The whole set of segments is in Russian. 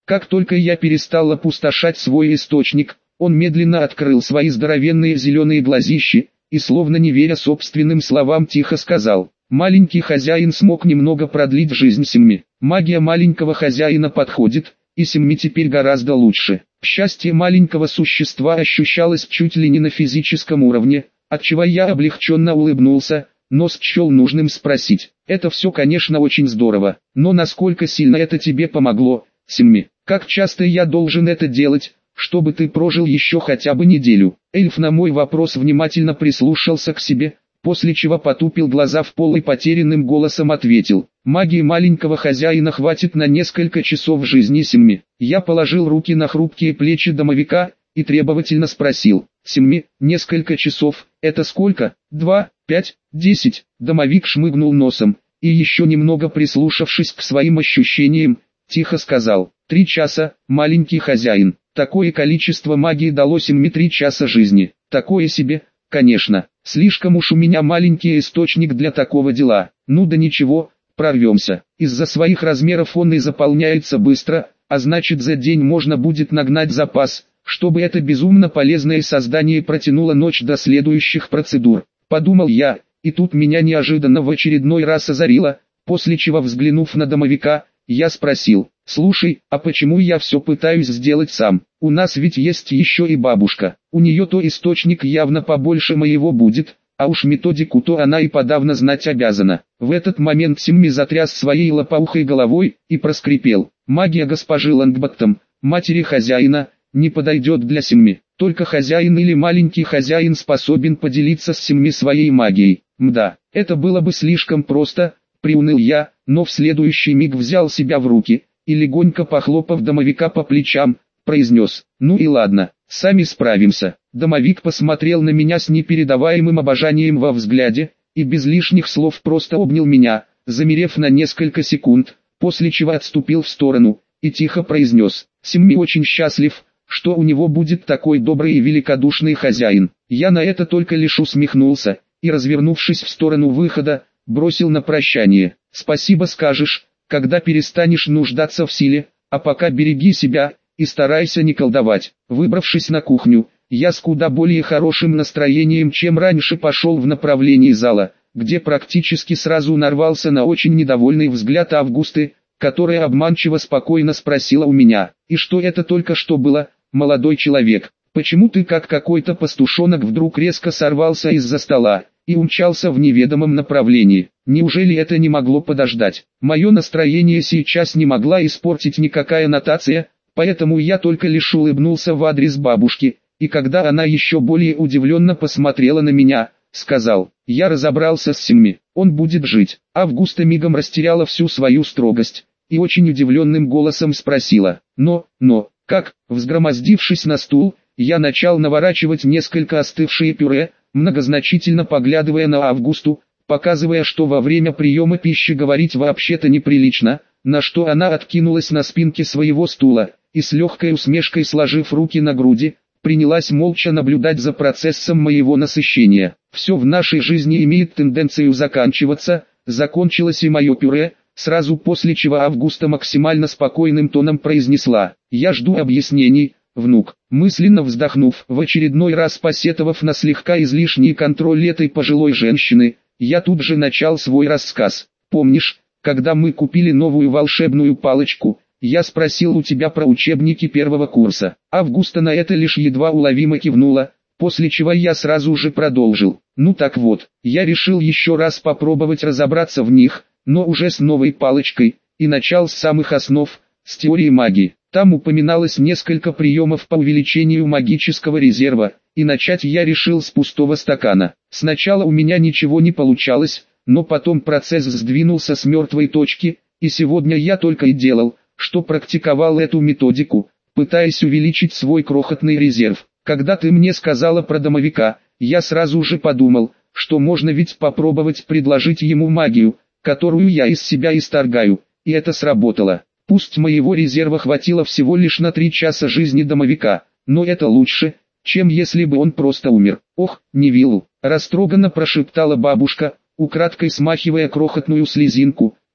Как только я перестал опустошать свой источник, он медленно открыл свои здоровенные зеленые глазищи, и словно не веря собственным словам тихо сказал: «Маленький хозяин смог немного продлить жизнь Симми. Магия маленького хозяина подходит, и Симми теперь гораздо лучше». Счастье маленького существа ощущалось чуть ли не на физическом уровне, отчего я облегченно улыбнулся, но счел нужным спросить: «Это все, конечно, очень здорово, но насколько сильно это тебе помогло, Симми? Как часто я должен это делать, чтобы ты прожил еще хотя бы неделю?» Эльф на мой вопрос внимательно прислушался к себе, после чего потупил глаза в пол и потерянным голосом ответил: «Магии маленького хозяина хватит на несколько часов жизни Симми». Я положил руки на хрупкие плечи домовика и требовательно спросил: «Симми, несколько часов, это сколько? 2, 5, 10?» Домовик шмыгнул носом, и еще немного прислушавшись к своим ощущениям, тихо сказал: 3 часа, маленький хозяин. Такое количество магии дало Симми 3 часа жизни. Такое себе, конечно. Слишком уж у меня маленький источник для такого дела. Ну да ничего, прорвемся. Из-за своих размеров он и заполняется быстро, а значит за день можно будет нагнать запас, чтобы это безумно полезное создание протянуло ночь до следующих процедур. Подумал я, и тут меня неожиданно в очередной раз озарило, после чего, взглянув на домовика, я спросил: «Слушай, а почему я все пытаюсь сделать сам? У нас ведь есть еще и бабушка. У нее-то источник явно побольше моего будет, а уж методику-то она и подавно знать обязана». В этот момент Симми затряс своей лопоухой головой и проскрипел: «Магия госпожи Лонгботтом, матери хозяина, не подойдет для Симми. Только хозяин или маленький хозяин способен поделиться с Симми своей магией». Мда, это было бы слишком просто, приуныл я, но в следующий миг взял себя в руки и, легонько похлопав домовика по плечам, произнес: «Ну и ладно, сами справимся». Домовик посмотрел на меня с непередаваемым обожанием во взгляде и без лишних слов просто обнял меня, замерев на несколько секунд, после чего отступил в сторону и тихо произнес: «Симми очень счастлив, что у него будет такой добрый и великодушный хозяин». Я на это только лишь усмехнулся и, развернувшись в сторону выхода, бросил на прощание: «Спасибо скажешь, когда перестанешь нуждаться в силе, а пока береги себя и старайся не колдовать». Выбравшись на кухню, я с куда более хорошим настроением, чем раньше, пошел в направлении зала, где практически сразу нарвался на очень недовольный взгляд Августы, которая обманчиво спокойно спросила у меня: «И что это только что было, молодой человек? Почему ты, как какой-то пастушонок, вдруг резко сорвался из-за стола и умчался в неведомом направлении? Неужели это не могло подождать?» Мое настроение сейчас не могла испортить никакая нотация, поэтому я только лишь улыбнулся в адрес бабушки, и когда она еще более удивленно посмотрела на меня, сказал: «Я разобрался с Симми, он будет жить». Августа мигом растеряла всю свою строгость и очень удивленным голосом спросила: но, как?» Взгромоздившись на стул, я начал наворачивать несколько остывшие пюре, многозначительно поглядывая на Августу, показывая, что во время приема пищи говорить вообще-то неприлично, на что она откинулась на спинке своего стула и с легкой усмешкой, сложив руки на груди, принялась молча наблюдать за процессом моего насыщения. Все в нашей жизни имеет тенденцию заканчиваться, закончилось и мое пюре, сразу после чего Августа максимально спокойным тоном произнесла: «Я жду объяснений, внук». Мысленно вздохнув, в очередной раз посетовав на слегка излишний контроль этой пожилой женщины, я тут же начал свой рассказ. «Помнишь, когда мы купили новую волшебную палочку, я спросил у тебя про учебники первого курса?» Августа на это лишь едва уловимо кивнула, после чего я сразу же продолжил: «Ну так вот, я решил еще раз попробовать разобраться в них, но уже с новой палочкой, и начал с самых основ, с теории магии. Там упоминалось несколько приемов по увеличению магического резерва, и начать я решил с пустого стакана. Сначала у меня ничего не получалось, но потом процесс сдвинулся с мертвой точки, и сегодня я только и делал, что практиковал эту методику, пытаясь увеличить свой крохотный резерв. Когда ты мне сказала про домовика, я сразу же подумал, что можно ведь попробовать предложить ему магию, которую я из себя исторгаю, и это сработало. Пусть моего резерва хватило всего лишь на 3 часа жизни домовика, но это лучше, чем если бы он просто умер». «Ох, Невилл», — растроганно прошептала бабушка, украдкой смахивая крохотную слезинку,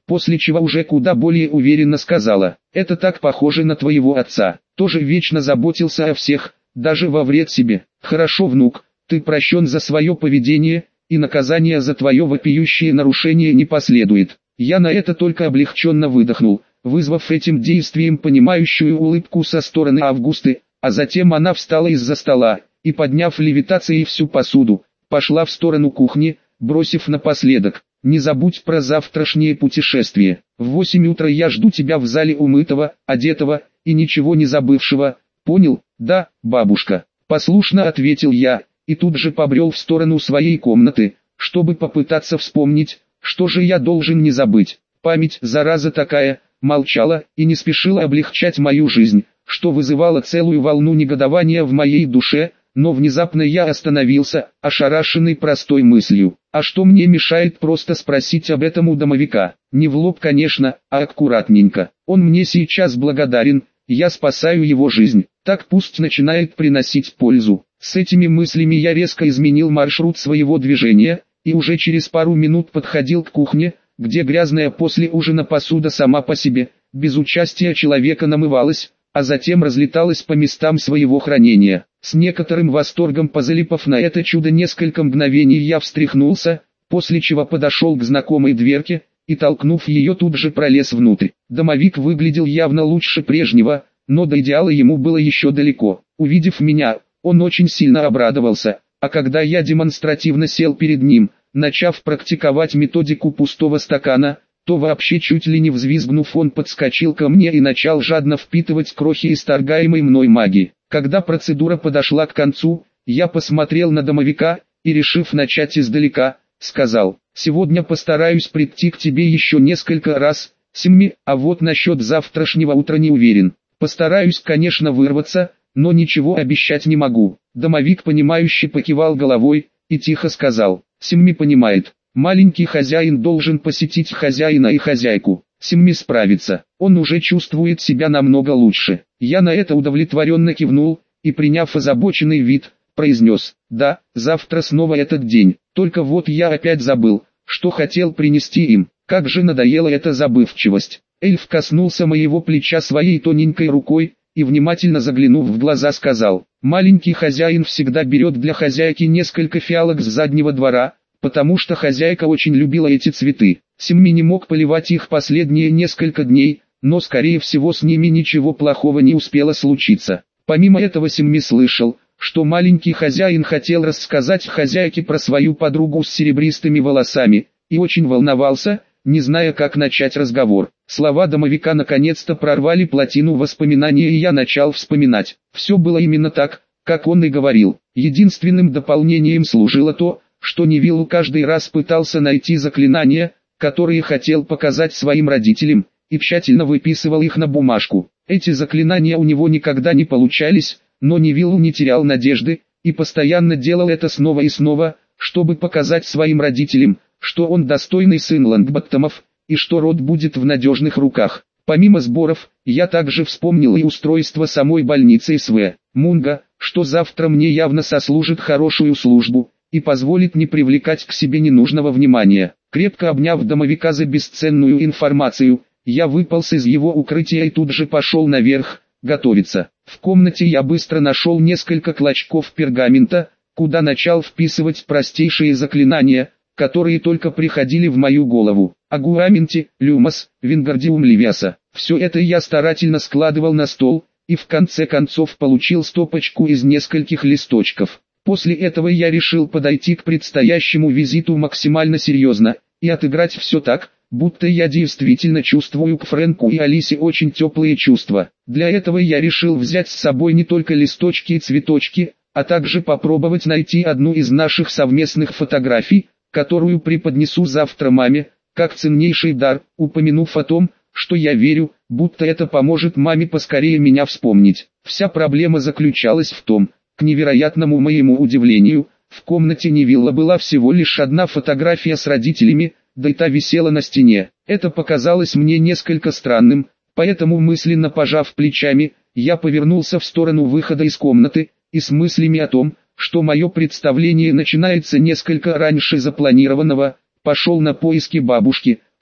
после чего уже куда более уверенно сказала: «Это так похоже на твоего отца, тоже вечно заботился о всех, даже во вред себе. Хорошо, внук, ты прощен за свое поведение, и наказание за твое вопиющее нарушение не последует». Я на это только облегченно выдохнул, вызвав этим действием понимающую улыбку со стороны Августы, а затем она встала из-за стола, и, подняв левитацией всю посуду, пошла в сторону кухни, бросив напоследок: «Не забудь про завтрашнее путешествие. В 8 утра я жду тебя в зале умытого, одетого и ничего не забывшего. Понял?» «Да, бабушка», — послушно ответил я, и тут же побрел в сторону своей комнаты, чтобы попытаться вспомнить, что же я должен не забыть. Память, зараза такая, молчала и не спешила облегчать мою жизнь, что вызывало целую волну негодования в моей душе, но внезапно я остановился, ошарашенный простой мыслью: а что мне мешает просто спросить об этом у домовика? Не в лоб, конечно, а аккуратненько. Он мне сейчас благодарен, я спасаю его жизнь, так пусть начинает приносить пользу. С этими мыслями я резко изменил маршрут своего движения, и уже через пару минут подходил к кухне, где грязная после ужина посуда сама по себе, без участия человека, намывалась, а затем разлеталась по местам своего хранения. С некоторым восторгом позалипав на это чудо несколько мгновений, я встряхнулся, после чего подошел к знакомой дверке, и, толкнув ее, тут же пролез внутрь. Домовик выглядел явно лучше прежнего, но до идеала ему было еще далеко. Увидев меня, он очень сильно обрадовался, а когда я демонстративно сел перед ним, начав практиковать методику пустого стакана, то вообще чуть ли не взвизгнув, он подскочил ко мне и начал жадно впитывать крохи исторгаемой мной магии. Когда процедура подошла к концу, я посмотрел на домовика и, решив начать издалека, сказал: «Сегодня постараюсь прийти к тебе еще несколько раз, Семми, а вот насчет завтрашнего утра не уверен. Постараюсь, конечно, вырваться, но ничего обещать не могу». Домовик, понимающе покивал головой и тихо сказал: «Семми понимает. Маленький хозяин должен посетить хозяина и хозяйку. Семми справится. Он уже чувствует себя намного лучше». Я на это удовлетворенно кивнул и, приняв озабоченный вид, произнес: «Да, завтра снова этот день. Только вот я опять забыл, что хотел принести им. Как же надоела эта забывчивость». Эльф коснулся моего плеча своей тоненькой рукой и, внимательно заглянув в глаза, сказал: «Маленький хозяин всегда берет для хозяйки несколько фиалок с заднего двора, потому что хозяйка очень любила эти цветы. Семми не мог поливать их последние несколько дней, но скорее всего с ними ничего плохого не успело случиться. Помимо этого Семми слышал, что маленький хозяин хотел рассказать хозяйке про свою подругу с серебристыми волосами, и очень волновался, не зная, как начать разговор. Слова домовика наконец-то прорвали плотину воспоминаний, и я начал вспоминать. Все было именно так, как он и говорил. Единственным дополнением служило то, что Невиллу каждый раз пытался найти заклинания, которые хотел показать своим родителям, и тщательно выписывал их на бумажку. Эти заклинания у него никогда не получались, но Невиллу не терял надежды, и постоянно делал это снова и снова, чтобы показать своим родителям, что он достойный сын Лонгботтомов, и что род будет в надежных руках. Помимо сборов, я также вспомнил и устройство самой больницы СВ Мунга, что завтра мне явно сослужит хорошую службу и позволит не привлекать к себе ненужного внимания. Крепко обняв домовика за бесценную информацию, я выполз из его укрытия и тут же пошел наверх, готовиться. В комнате я быстро нашел несколько клочков пергамента, куда начал вписывать простейшие заклинания, которые только приходили в мою голову. Агураменти, Люмос, Вингардиум Левиаса. Все это я старательно складывал на стол, и в конце концов получил стопочку из нескольких листочков. После этого я решил подойти к предстоящему визиту максимально серьезно, и отыграть все так, будто я действительно чувствую к Фрэнку и Алисе очень теплые чувства. Для этого я решил взять с собой не только листочки и цветочки, а также попробовать найти одну из наших совместных фотографий, которую преподнесу завтра маме, как ценнейший дар, упомянув о том, что я верю, будто это поможет маме поскорее меня вспомнить. Вся проблема заключалась в том, к невероятному моему удивлению, в комнате Невилла была всего лишь одна фотография с родителями, да и та висела на стене. Это показалось мне несколько странным, поэтому, мысленно пожав плечами, я повернулся в сторону выхода из комнаты, и с мыслями о том, что мое представление начинается несколько раньше запланированного, пошел на поиски бабушки,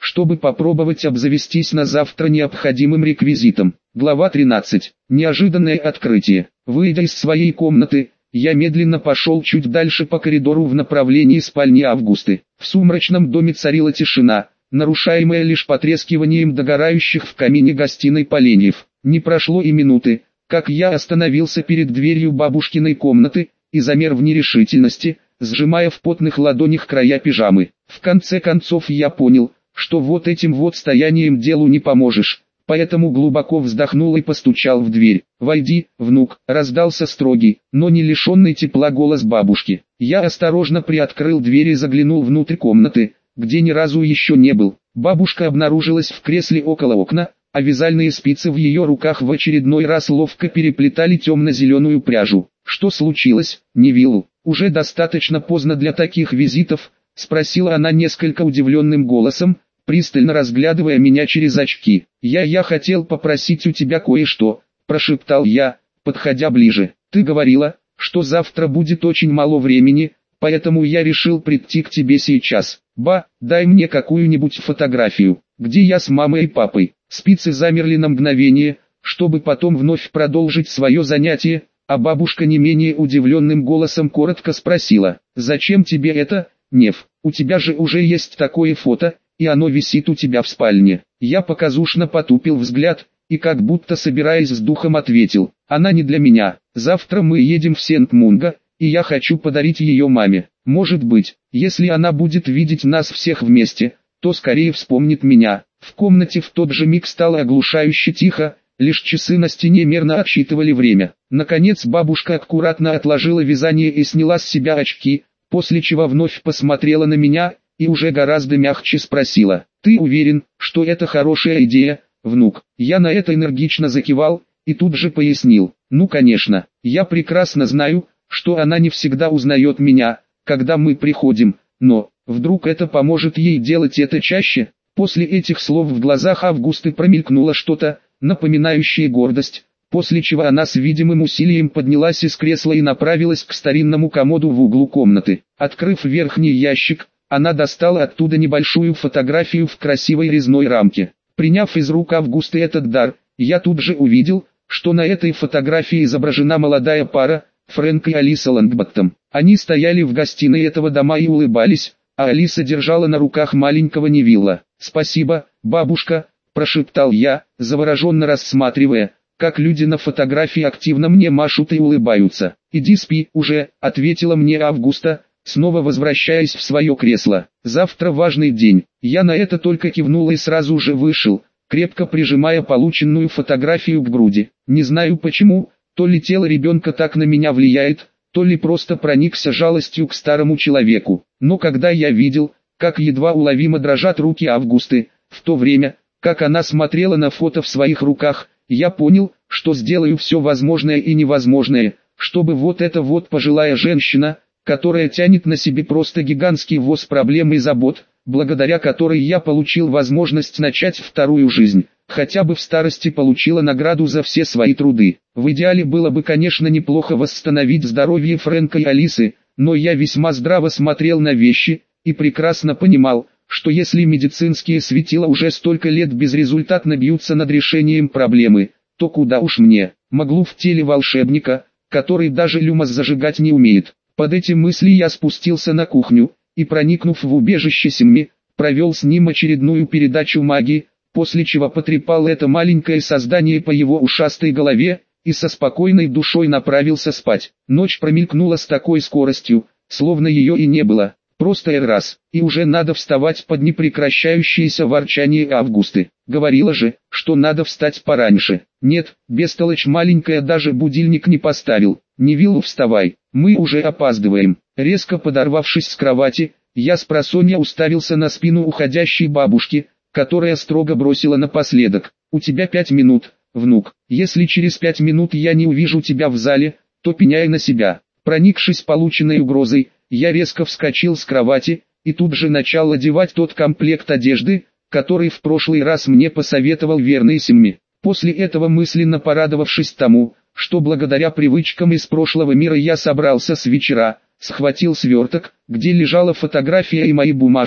чтобы попробовать обзавестись на завтра необходимым реквизитом. Глава 13. Неожиданное открытие. Выйдя из своей комнаты, я медленно пошел чуть дальше по коридору в направлении спальни Августы. В сумрачном доме царила тишина, нарушаемая лишь потрескиванием догорающих в камине гостиной поленьев. Не прошло и минуты, как я остановился перед дверью бабушкиной комнаты и замер в нерешительности, сжимая в потных ладонях края пижамы. В конце концов я понял, что вот этим вот стоянием делу не поможешь, поэтому глубоко вздохнул и постучал в дверь. «Войди, внук», — раздался строгий, но не лишенный тепла голос бабушки. Я осторожно приоткрыл дверь и заглянул внутрь комнаты, где ни разу еще не был. Бабушка обнаружилась в кресле около окна, а вязальные спицы в ее руках в очередной раз ловко переплетали темно-зеленую пряжу. «Что случилось, Невилл? Уже достаточно поздно для таких визитов?» — спросила она несколько удивленным голосом, пристально разглядывая меня через очки. «Я хотел попросить у тебя кое-что», — прошептал я, подходя ближе. «Ты говорила, что завтра будет очень мало времени, поэтому я решил прийти к тебе сейчас. Дай мне какую-нибудь фотографию, где я с мамой и папой». Спицы замерли на мгновение, чтобы потом вновь продолжить свое занятие, а бабушка не менее удивленным голосом коротко спросила: «Зачем тебе это, Нев? У тебя же уже есть такое фото, и оно висит у тебя в спальне». Я показушно потупил взгляд, и как будто собираясь с духом ответил: «Она не для меня. Завтра мы едем в Сент-Мунго, и я хочу подарить ее маме. Может быть, если она будет видеть нас всех вместе, то скорее вспомнит меня». В комнате в тот же миг стало оглушающе тихо, лишь часы на стене мерно отсчитывали время. Наконец бабушка аккуратно отложила вязание и сняла с себя очки, после чего вновь посмотрела на меня и уже гораздо мягче спросила: «Ты уверен, что это хорошая идея, внук?» Я на это энергично закивал и тут же пояснил: «Ну конечно, я прекрасно знаю, что она не всегда узнает меня, когда мы приходим, но вдруг это поможет ей делать это чаще». После этих слов в глазах Августы промелькнуло что-то, напоминающее гордость, после чего она с видимым усилием поднялась из кресла и направилась к старинному комоду в углу комнаты. Открыв верхний ящик, она достала оттуда небольшую фотографию в красивой резной рамке. Приняв из рук Августы этот дар, я тут же увидел, что на этой фотографии изображена молодая пара, Фрэнк и Алиса Лонгботтом. Они стояли в гостиной этого дома и улыбались, а Алиса держала на руках маленького Невилла. «Спасибо, бабушка», – прошептал я, завороженно рассматривая, как люди на фотографии активно мне машут и улыбаются. «Иди спи уже», – ответила мне Августа, снова возвращаясь в свое кресло. «Завтра важный день». Я на это только кивнул и сразу же вышел, крепко прижимая полученную фотографию к груди. Не знаю почему, то ли тело ребенка так на меня влияет, то ли просто проникся жалостью к старому человеку. Но когда я видел, как едва уловимо дрожат руки Августы, в то время, как она смотрела на фото в своих руках, я понял, что сделаю все возможное и невозможное, чтобы вот эта вот пожилая женщина, которая тянет на себе просто гигантский воз проблем и забот, благодаря которой я получил возможность начать вторую жизнь, хотя бы в старости получила награду за все свои труды. В идеале было бы, конечно, неплохо восстановить здоровье Фрэнка и Алисы, но я весьма здраво смотрел на вещи и прекрасно понимал, что если медицинские светила уже столько лет безрезультатно бьются над решением проблемы, то куда уж мне, Маглу в теле волшебника, который даже люмос зажигать не умеет. Под эти мысли я спустился на кухню, и проникнув в убежище Симми, провел с ним очередную передачу магии, после чего потрепал это маленькое создание по его ушастой голове, и со спокойной душой направился спать. Ночь промелькнула с такой скоростью, словно ее и не было. Просто раз, и уже надо вставать под непрекращающееся ворчание Августы. Говорила же, что надо встать пораньше. Нет, бестолочь маленькая даже будильник не поставил. Невилл, вставай, мы уже опаздываем. Резко подорвавшись с кровати, я спросонья уставился на спину уходящей бабушки, которая строго бросила напоследок: «У тебя 5 минут, внук. Если через 5 минут я не увижу тебя в зале, то пеняй на себя». Проникшись полученной угрозой, я резко вскочил с кровати, и тут же начал одевать тот комплект одежды, который в прошлый раз мне посоветовал верный Симми. После этого, мысленно порадовавшись тому, что благодаря привычкам из прошлого мира я собрался с вечера, схватил сверток, где лежала фотография и мои бумажки,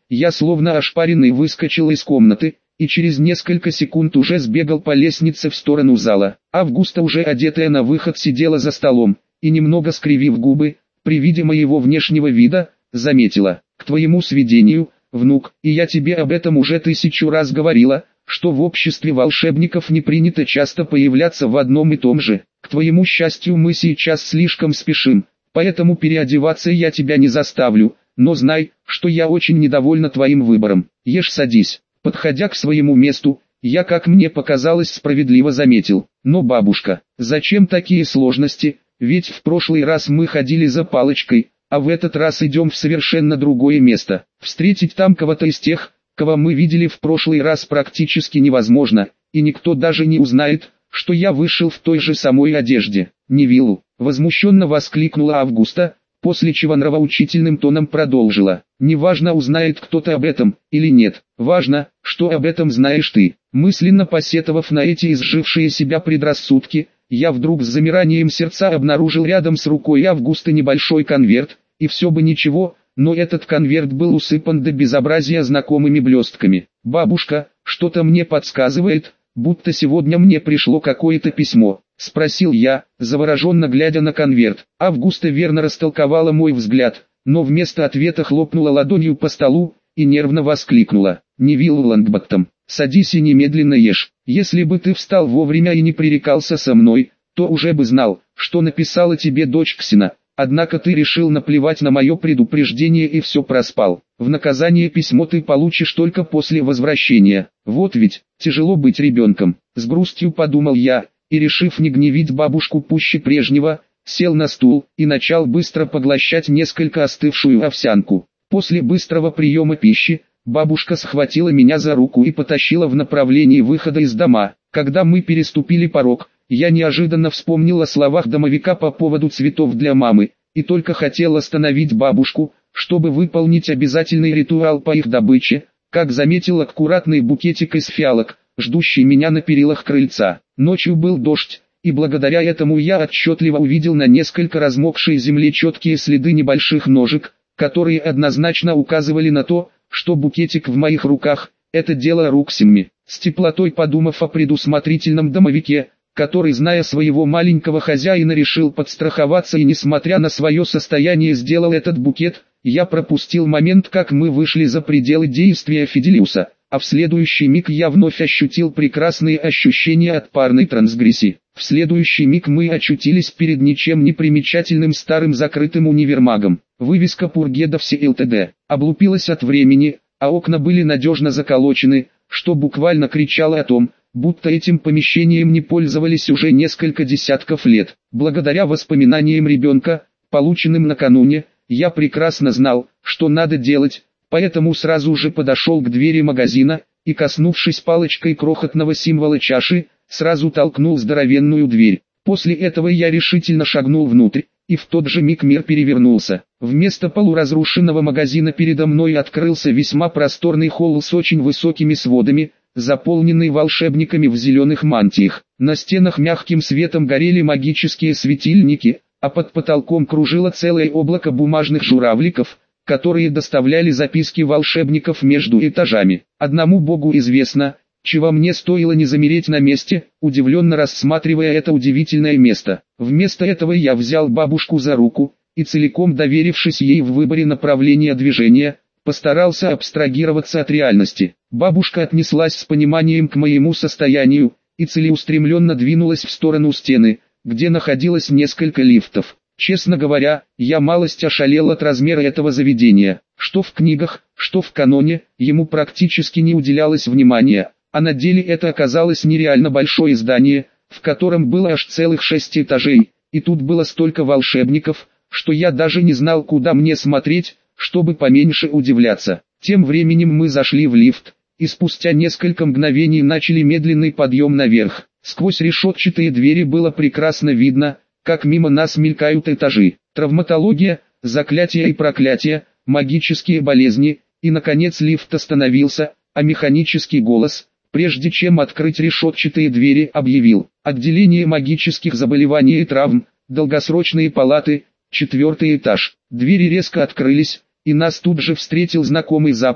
я словно ошпаренный выскочил из комнаты, и через несколько секунд уже сбегал по лестнице в сторону зала. Августа, уже одетая на выход, сидела за столом, и немного скривив губы, при виде моего внешнего вида, заметила: «К твоему сведению, внук, и я тебе об этом уже 1000 раз говорила, что в обществе волшебников не принято часто появляться в одном и том же. К твоему счастью, мы сейчас слишком спешим, поэтому переодеваться я тебя не заставлю, но знай, что я очень недовольна твоим выбором. Ешь, садись». Подходя к своему месту, я, как мне показалось, справедливо заметил: «Но, бабушка, зачем такие сложности, ведь в прошлый раз мы ходили за палочкой, а в этот раз идем в совершенно другое место. Встретить там кого-то из тех, кого мы видели в прошлый раз, практически невозможно, и никто даже не узнает, что я вышел в той же самой одежде». «Невиллу!» — возмущенно воскликнула Августа, после чего нравоучительным тоном продолжила: «Неважно, узнает кто-то об этом или нет, важно, что об этом знаешь ты». Мысленно посетовав на эти изжившие себя предрассудки, я вдруг с замиранием сердца обнаружил рядом с рукой Августы небольшой конверт, и все бы ничего, но этот конверт был усыпан до безобразия знакомыми блестками. «Бабушка, что-то мне подсказывает, будто сегодня мне пришло какое-то письмо», — спросил я, завороженно глядя на конверт. Августа верно растолковала мой взгляд, но вместо ответа хлопнула ладонью по столу и нервно воскликнула: «Невилл Лонгботтом, садись и немедленно ешь. Если бы ты встал вовремя и не пререкался со мной, то уже бы знал, что написала тебе дочь Ксена. Однако ты решил наплевать на мое предупреждение и все проспал. В наказание письмо ты получишь только после возвращения. Вот ведь, тяжело быть ребенком». С грустью подумал я, и, решив не гневить бабушку пуще прежнего, сел на стул и начал быстро поглощать несколько остывшую овсянку. После быстрого приема пищи, бабушка схватила меня за руку и потащила в направлении выхода из дома. Когда мы переступили порог, я неожиданно вспомнил о словах домовика по поводу цветов для мамы, и только хотел остановить бабушку, чтобы выполнить обязательный ритуал по их добыче, как заметил аккуратный букетик из фиалок, ждущий меня на перилах крыльца. Ночью был дождь, и благодаря этому я отчетливо увидел на несколько размокшей земле четкие следы небольших ножек, которые однозначно указывали на то, что букетик в моих руках – это дело рук Семми. С теплотой подумав о предусмотрительном домовике, который, зная своего маленького хозяина, решил подстраховаться и, несмотря на свое состояние, сделал этот букет, я пропустил момент, как мы вышли за пределы действия Фиделиуса, а в следующий миг я вновь ощутил прекрасные ощущения от парной трансгрессии. В следующий миг мы очутились перед ничем не примечательным старым закрытым универмагом. Вывеска «Пургедовси ЛТД» облупилась от времени, а окна были надежно заколочены, что буквально кричало о том, будто этим помещением не пользовались уже несколько десятков лет. Благодаря воспоминаниям ребенка, полученным накануне, я прекрасно знал, что надо делать, поэтому сразу же подошел к двери магазина и, коснувшись палочкой крохотного символа чаши, сразу толкнул здоровенную дверь. После этого я решительно шагнул внутрь, и в тот же миг мир перевернулся. Вместо полуразрушенного магазина передо мной открылся весьма просторный холл с очень высокими сводами, заполненный волшебниками в зеленых мантиях. На стенах мягким светом горели магические светильники, а под потолком кружило целое облако бумажных журавликов, которые доставляли записки волшебников между этажами. Одному Богу известно, чего мне стоило не замереть на месте, удивленно рассматривая это удивительное место. Вместо этого я взял бабушку за руку, и, целиком доверившись ей в выборе направления движения, постарался абстрагироваться от реальности. Бабушка отнеслась с пониманием к моему состоянию, и целеустремленно двинулась в сторону стены, где находилось несколько лифтов. Честно говоря, я малость ошалел от размера этого заведения. Что в книгах, что в каноне, ему практически не уделялось внимания, а на деле это оказалось нереально большое здание, в котором было аж целых 6 этажей, и тут было столько волшебников, что я даже не знал, куда мне смотреть, чтобы поменьше удивляться. Тем временем мы зашли в лифт, и спустя несколько мгновений начали медленный подъем наверх. Сквозь решетчатые двери было прекрасно видно, как мимо нас мелькают этажи. Травматология, заклятия и проклятия, магические болезни, и наконец лифт остановился, а механический голос, прежде чем открыть решетчатые двери, объявил: «Отделение магических заболеваний и травм, долгосрочные палаты, 4-й этаж». Двери резко открылись, и нас тут же встретил знакомый запах,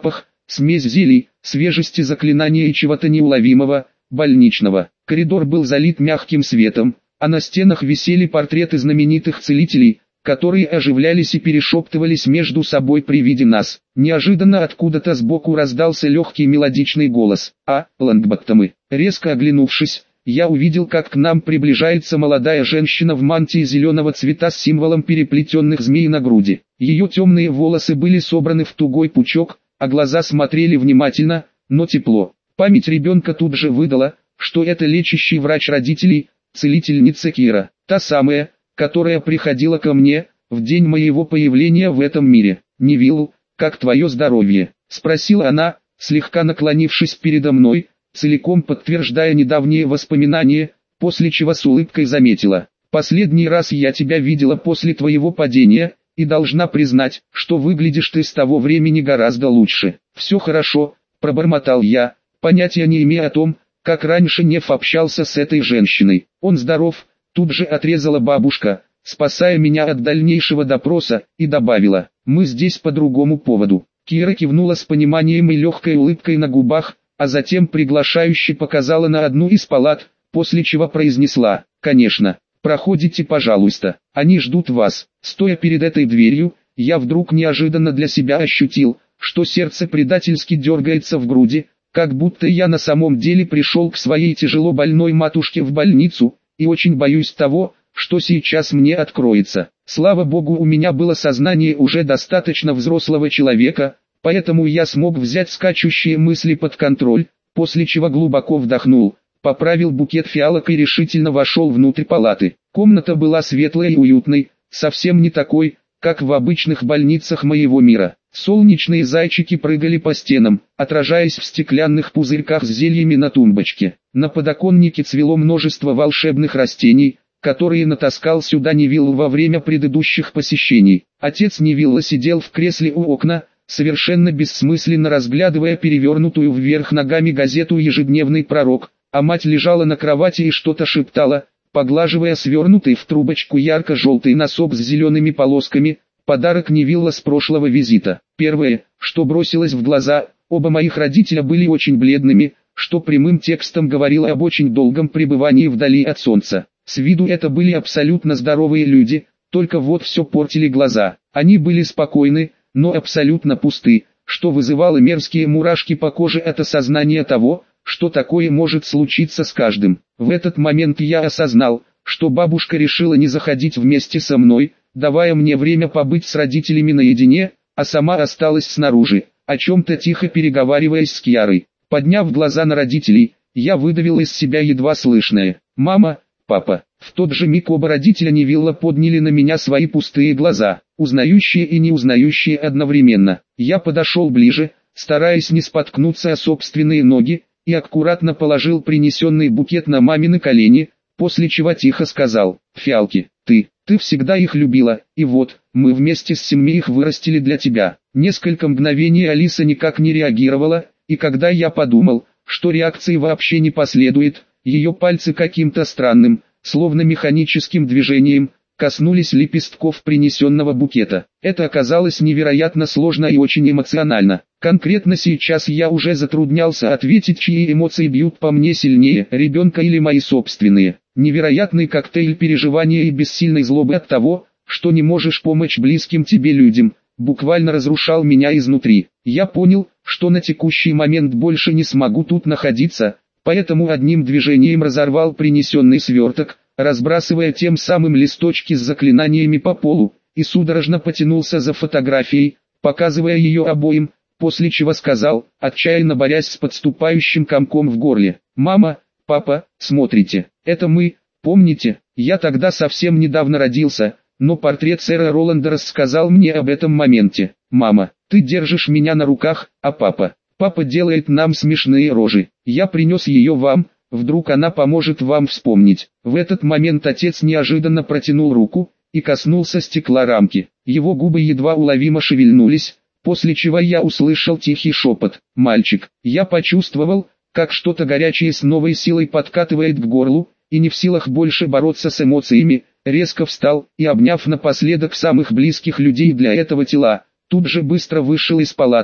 смесь зелий, свежести заклинания и чего-то неуловимого, больничного. Коридор был залит мягким светом, а на стенах висели портреты знаменитых целителей, которые оживлялись и перешептывались между собой при виде нас. Неожиданно откуда-то сбоку раздался легкий мелодичный голос: Лонгботтомы. Резко оглянувшись, я увидел, как к нам приближается молодая женщина в мантии зеленого цвета с символом переплетенных змей на груди. Ее темные волосы были собраны в тугой пучок, а глаза смотрели внимательно, но тепло. Память ребенка тут же выдала, что это лечащий врач родителей, целительница Кира, та самая, которая приходила ко мне в день моего появления в этом мире. «Невилл, как твое здоровье?» — спросила она, слегка наклонившись передо мной, целиком подтверждая недавние воспоминания, после чего с улыбкой заметила: «Последний раз я тебя видела после твоего падения, и должна признать, что выглядишь ты с того времени гораздо лучше». «Все хорошо», — пробормотал я, понятия не имея о том, как раньше Неф общался с этой женщиной. «Он здоров», — тут же отрезала бабушка, спасая меня от дальнейшего допроса, и добавила: «Мы здесь по другому поводу». Кира кивнула с пониманием и легкой улыбкой на губах, а затем приглашающе показала на одну из палат, после чего произнесла: «Конечно, проходите, пожалуйста, они ждут вас». Стоя перед этой дверью, я вдруг неожиданно для себя ощутил, что сердце предательски дергается в груди, как будто я на самом деле пришел к своей тяжело больной матушке в больницу, и очень боюсь того, что сейчас мне откроется. Слава Богу, у меня было сознание уже достаточно взрослого человека, поэтому я смог взять скачущие мысли под контроль, после чего глубоко вдохнул, поправил букет фиалок и решительно вошел внутрь палаты. Комната была светлой и уютной, совсем не такой, как в обычных больницах моего мира. Солнечные зайчики прыгали по стенам, отражаясь в стеклянных пузырьках с зельями на тумбочке. На подоконнике цвело множество волшебных растений, которые натаскал сюда Невилл во время предыдущих посещений. Отец Невилла сидел в кресле у окна, совершенно бессмысленно разглядывая перевернутую вверх ногами газету «Ежедневный пророк», а мать лежала на кровати и что-то шептала, поглаживая свернутый в трубочку ярко-желтый носок с зелеными полосками, подарок Невилла с прошлого визита. Первое, что бросилось в глаза, оба моих родителя были очень бледными, что прямым текстом говорило об очень долгом пребывании вдали от солнца. С виду это были абсолютно здоровые люди, только вот все портили глаза. Они были спокойны, но абсолютно пусты, что вызывало мерзкие мурашки по коже от осознания того, что такое может случиться с каждым. В этот момент я осознал, что бабушка решила не заходить вместе со мной, давая мне время побыть с родителями наедине, а сама осталась снаружи, о чем-то тихо переговариваясь с Кьярой. Подняв глаза на родителей, я выдавил из себя едва слышное: «Мама, папа». В тот же миг оба родителя Невилла подняли на меня свои пустые глаза, узнающие и не узнающие одновременно. Я подошел ближе, стараясь не споткнуться о собственные ноги, и аккуратно положил принесенный букет на мамины колени, после чего тихо сказал: «Фиалки, ты всегда их любила, и вот, мы вместе с семьей их вырастили для тебя». Несколько мгновений Алиса никак не реагировала, и когда я подумал, что реакции вообще не последует, ее пальцы каким-то странным, словно механическим движением, коснулись лепестков принесенного букета. Это оказалось невероятно сложно и очень эмоционально. Конкретно сейчас я уже затруднялся ответить, чьи эмоции бьют по мне сильнее, ребенка или мои собственные. Невероятный коктейль переживания и бессильной злобы от того, что не можешь помочь близким тебе людям, буквально разрушал меня изнутри. Я понял, что на текущий момент больше не смогу тут находиться, поэтому одним движением разорвал принесенный сверток, разбрасывая тем самым листочки с заклинаниями по полу, и судорожно потянулся за фотографией, показывая ее обоим, после чего сказал, отчаянно борясь с подступающим комком в горле: «Мама, папа, смотрите, это мы, помните, я тогда совсем недавно родился, но портрет сэра Роланда рассказал мне об этом моменте. Мама, ты держишь меня на руках, а папа делает нам смешные рожи. Я принес ее вам, вдруг она поможет вам вспомнить». В этот момент отец неожиданно протянул руку и коснулся стекла рамки. Его губы едва уловимо шевельнулись, после чего я услышал тихий шепот: «Мальчик». Я почувствовал, как что-то горячее с новой силой подкатывает к горлу, и не в силах больше бороться с эмоциями, резко встал и, обняв напоследок самых близких людей для этого тела, тут же быстро вышел из палаты,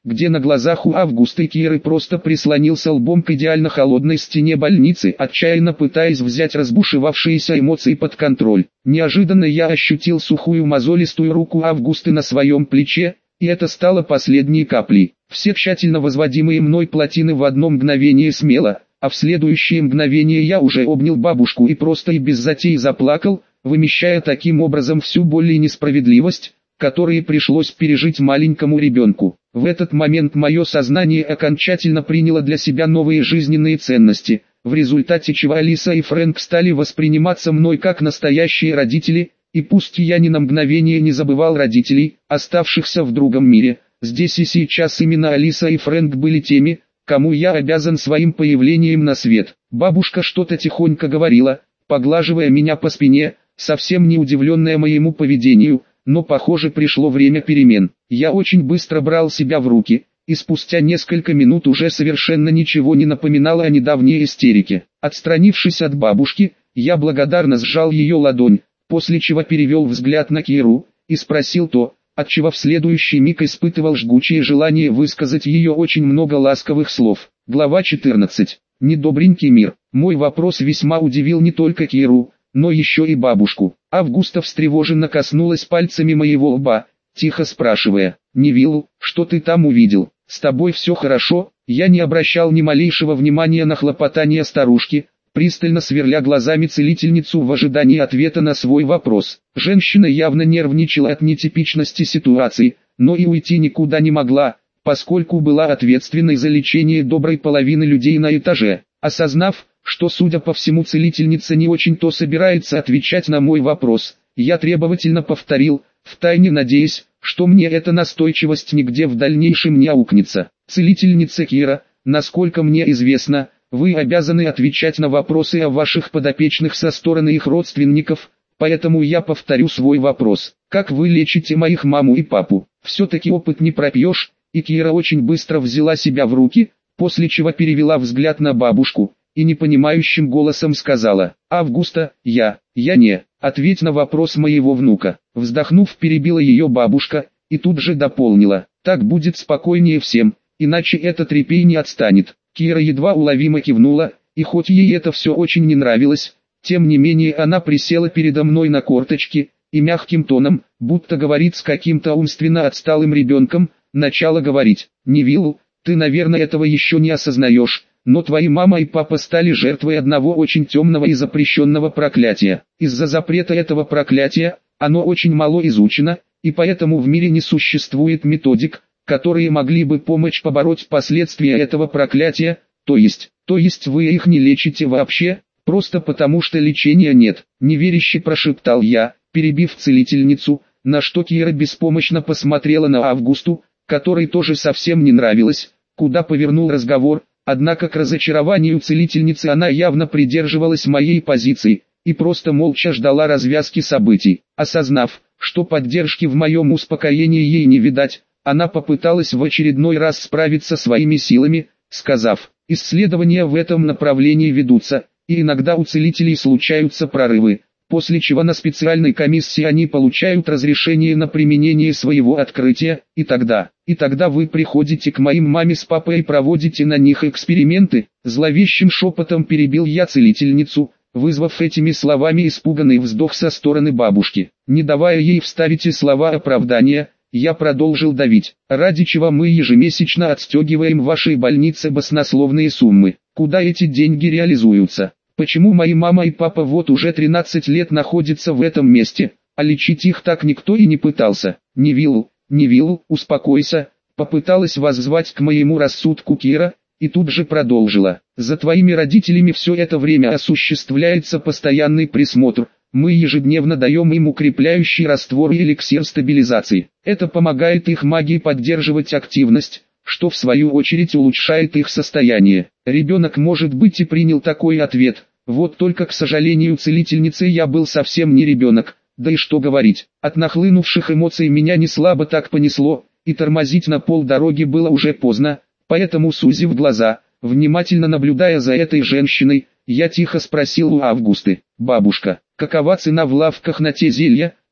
где на глазах у Августа и Киры просто прислонился лбом к идеально холодной стене больницы, отчаянно пытаясь взять разбушевавшиеся эмоции под контроль. Неожиданно я ощутил сухую мозолистую руку Августы на своем плече, и это стало последней каплей. Все тщательно возводимые мной плотины в одно мгновение смело, а в следующее мгновение я уже обнял бабушку и просто и без затей заплакал, вымещая таким образом всю боль и несправедливость, которые пришлось пережить маленькому ребенку. В этот момент мое сознание окончательно приняло для себя новые жизненные ценности, в результате чего Алиса и Фрэнк стали восприниматься мной как настоящие родители, и пусть я ни на мгновение не забывал родителей, оставшихся в другом мире, здесь и сейчас именно Алиса и Фрэнк были теми, кому я обязан своим появлением на свет. Бабушка что-то тихонько говорила, поглаживая меня по спине, совсем не удивленная моему поведению, но похоже пришло время перемен. Я очень быстро брал себя в руки, и спустя несколько минут уже совершенно ничего не напоминало о недавней истерике. Отстранившись от бабушки, я благодарно сжал ее ладонь, после чего перевел взгляд на Киру, и спросил то, отчего в следующий миг испытывал жгучее желание высказать ее очень много ласковых слов. Глава 14. Недобренький мир. Мой вопрос весьма удивил не только Киру, но еще и бабушку. Августа встревоженно коснулась пальцами моего лба, тихо спрашивая: «Невилл, что ты там увидел? С тобой все хорошо?» Я не обращал ни малейшего внимания на хлопотание старушки, пристально сверля глазами целительницу в ожидании ответа на свой вопрос. Женщина явно нервничала от нетипичности ситуации, но и уйти никуда не могла, поскольку была ответственной за лечение доброй половины людей на этаже. Осознав, что, судя по всему, целительница не очень-то собирается отвечать на мой вопрос, я требовательно повторил, втайне надеясь, что мне эта настойчивость нигде в дальнейшем не аукнется. «Целительница Кира, насколько мне известно, вы обязаны отвечать на вопросы о ваших подопечных со стороны их родственников, поэтому я повторю свой вопрос. Как вы лечите моих маму и папу? Все-таки опыт не пропьешь». И Кира очень быстро взяла себя в руки, после чего перевела взгляд на бабушку и непонимающим голосом сказала: «Августа, я не, ответь на вопрос моего внука». Вздохнув, перебила ее бабушка, и тут же дополнила: «Так будет спокойнее всем, иначе этот репей не отстанет». Кира едва уловимо кивнула, и хоть ей это все очень не нравилось, тем не менее она присела передо мной на корточки, и мягким тоном, будто говорит с каким-то умственно отсталым ребенком, начала говорить: «Невилл, ты, наверное, этого еще не осознаешь, но твои мама и папа стали жертвой одного очень темного и запрещенного проклятия. Из-за запрета этого проклятия, оно очень мало изучено, и поэтому в мире не существует методик, которые могли бы помочь побороть последствия этого проклятия, то есть вы их не лечите вообще, просто потому что лечения нет», — неверяще прошептал я, перебив целительницу, на что Кира беспомощно посмотрела на Августу, которой тоже совсем не нравилось, куда повернул разговор, однако к разочарованию целительницы она явно придерживалась моей позиции, и просто молча ждала развязки событий. Осознав, что поддержки в моем успокоении ей не видать, она попыталась в очередной раз справиться своими силами, сказав: «Исследования в этом направлении ведутся, и иногда у целителей случаются прорывы, после чего на специальной комиссии они получают разрешение на применение своего открытия, и тогда вы приходите к моим маме с папой и проводите на них эксперименты». Зловещим шепотом перебил я целительницу, вызвав этими словами испуганный вздох со стороны бабушки. Не давая ей вставить и слова оправдания, я продолжил давить: «Ради чего мы ежемесячно отстегиваем в вашей больнице баснословные суммы? Куда эти деньги реализуются? Почему мои мама и папа вот уже 13 лет находятся в этом месте, а лечить их так никто и не пытался?» «Невилл, успокойся», — попыталась воззвать к моему рассудку Кира, и тут же продолжила: «За твоими родителями все это время осуществляется постоянный присмотр. Мы ежедневно даем им укрепляющий раствор и эликсир стабилизации. Это помогает их магии поддерживать активность, что в свою очередь улучшает их состояние». Ребенок, может быть, и принял такой ответ, вот только, к сожалению, целительницей я был совсем не ребенок, да и что говорить. От нахлынувших эмоций меня не слабо так понесло, и тормозить на полдороги было уже поздно, поэтому, сузив глаза, внимательно наблюдая за этой женщиной, я тихо спросил у Августы: «Бабушка, какова цена в лавках на те зелья,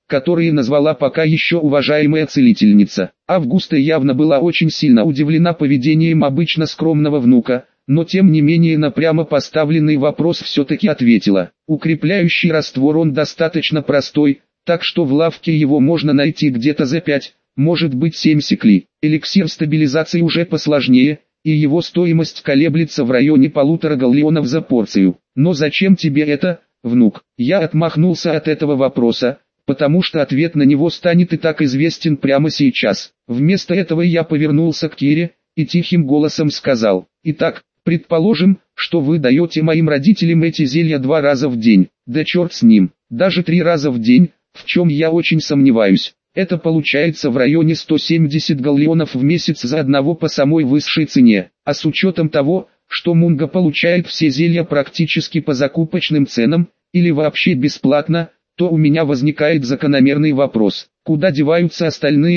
которые назвала пока еще уважаемая целительница. Августа явно была очень сильно удивлена поведением обычно скромного внука, но тем не менее на прямо поставленный вопрос все-таки ответила. Укрепляющий раствор он достаточно простой, так что в лавке его можно найти где-то за 5, может быть 7 секли. Эликсир стабилизации уже посложнее, и его стоимость колеблется в районе 1,5 галлеонов за порцию. Но зачем тебе это, внук? Я отмахнулся от этого вопроса, потому что ответ на него станет и так известен прямо сейчас. Вместо этого я повернулся к Кире и тихим голосом сказал: «Итак, предположим, что вы даете моим родителям эти зелья 2 раза в день, да черт с ним, даже 3 раза в день, в чем я очень сомневаюсь. Это получается в районе 170 галлеонов в месяц за одного по самой высшей цене, а с учетом того, что Мунго получает все зелья практически по закупочным ценам, или вообще бесплатно, то у меня возникает закономерный вопрос: куда деваются остальные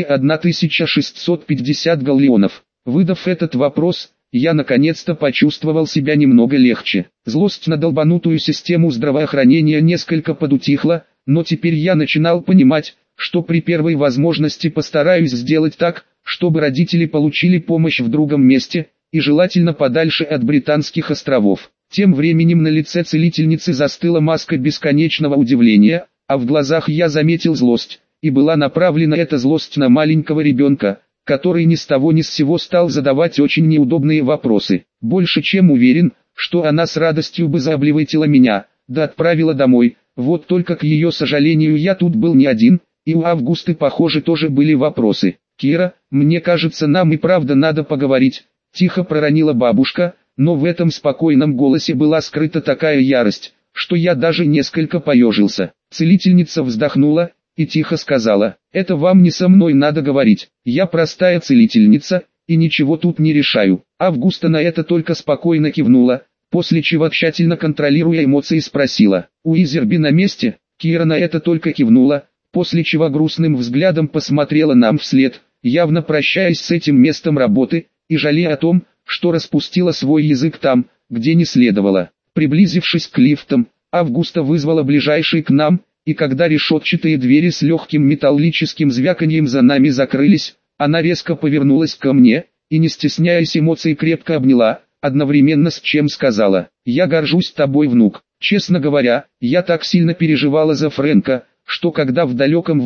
1650 галлеонов?» Выдав этот вопрос, я наконец-то почувствовал себя немного легче. Злость на долбанутую систему здравоохранения несколько подутихла, но теперь я начинал понимать, что при первой возможности постараюсь сделать так, чтобы родители получили помощь в другом месте, и желательно подальше от Британских островов. Тем временем на лице целительницы застыла маска бесконечного удивления, а в глазах я заметил злость, и была направлена эта злость на маленького ребенка, который ни с того ни с сего стал задавать очень неудобные вопросы. Больше чем уверен, что она с радостью бы заоблевытила меня, да отправила домой. Вот только к ее сожалению я тут был не один, и у Августы, похоже, тоже были вопросы. «Кира, мне кажется, нам и правда надо поговорить», — тихо проронила бабушка, но в этом спокойном голосе была скрыта такая ярость, что я даже несколько поежился. Целительница вздохнула и тихо сказала: «Это вам не со мной надо говорить, я простая целительница, и ничего тут не решаю». Августа на это только спокойно кивнула, после чего, тщательно контролируя эмоции, спросила: «Уизерби на месте?» Кира на это только кивнула, после чего грустным взглядом посмотрела нам вслед, явно прощаясь с этим местом работы, и жалея о том, что распустила свой язык там, где не следовало. Приблизившись к лифтам, Августа вызвала ближайший к нам, и когда решетчатые двери с легким металлическим звяканьем за нами закрылись, она резко повернулась ко мне, и не стесняясь эмоций крепко обняла, одновременно с чем сказала: «Я горжусь тобой, внук. Честно говоря, я так сильно переживала за Фрэнка, что когда в далеком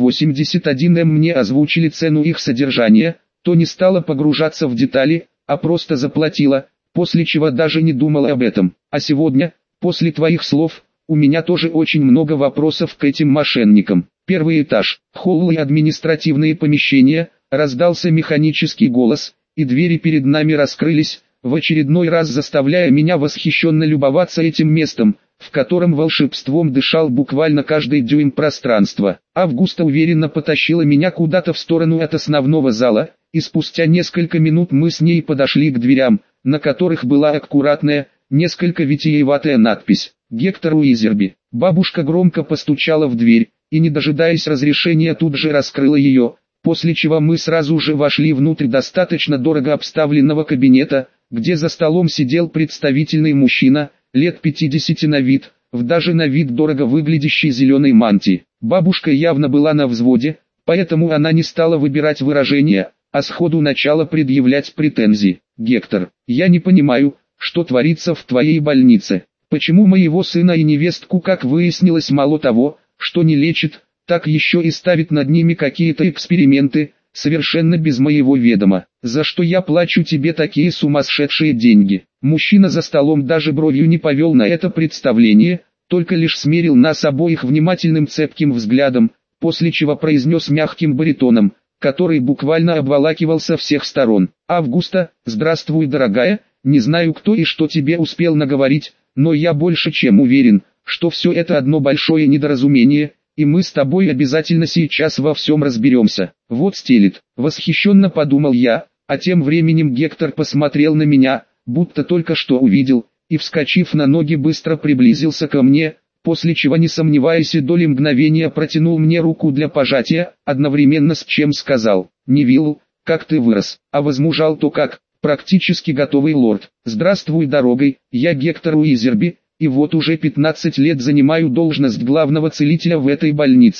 81М мне озвучили цену их содержания, то не стала погружаться в детали, а просто заплатила, после чего даже не думала об этом. А сегодня, после твоих слов, у меня тоже очень много вопросов к этим мошенникам». Первый этаж, холл и административные помещения, раздался механический голос, и двери перед нами раскрылись, в очередной раз заставляя меня восхищенно любоваться этим местом, в котором волшебством дышал буквально каждый дюйм пространства. Августа уверенно потащила меня куда-то в сторону от основного зала, и спустя несколько минут мы с ней подошли к дверям, на которых была аккуратная, несколько витиеватая надпись: «Гектор Уизерби». Бабушка громко постучала в дверь, и не дожидаясь разрешения тут же раскрыла ее, после чего мы сразу же вошли внутрь достаточно дорого обставленного кабинета, где за столом сидел представительный мужчина, лет 50 на вид, в даже на вид дорого выглядящей зеленой мантии. Бабушка явно была на взводе, поэтому она не стала выбирать выражения, а сходу начала предъявлять претензии. «Гектор, я не понимаю, что творится в твоей больнице. Почему моего сына и невестку, как выяснилось, мало того, что не лечит, так еще и ставит над ними какие-то эксперименты, совершенно без моего ведома. За что я плачу тебе такие сумасшедшие деньги?» Мужчина за столом даже бровью не повел на это представление, только лишь смерил нас обоих внимательным цепким взглядом, после чего произнес мягким баритоном, который буквально обволакивал со всех сторон: «Августа, здравствуй, дорогая, не знаю, кто и что тебе успел наговорить, но я больше чем уверен, что все это одно большое недоразумение, и мы с тобой обязательно сейчас во всем разберемся». «Вот стелит», восхищенно подумал я, а тем временем Гектор посмотрел на меня, будто только что увидел, и, вскочив на ноги, быстро приблизился ко мне, после чего, не сомневаясь и доли мгновения, протянул мне руку для пожатия, одновременно с чем сказал: «Невилл, как ты вырос, а возмужал то как, практически готовый лорд. Здравствуй, дорогой, я Гектор Уизерби, и вот уже 15 лет занимаю должность главного целителя в этой больнице.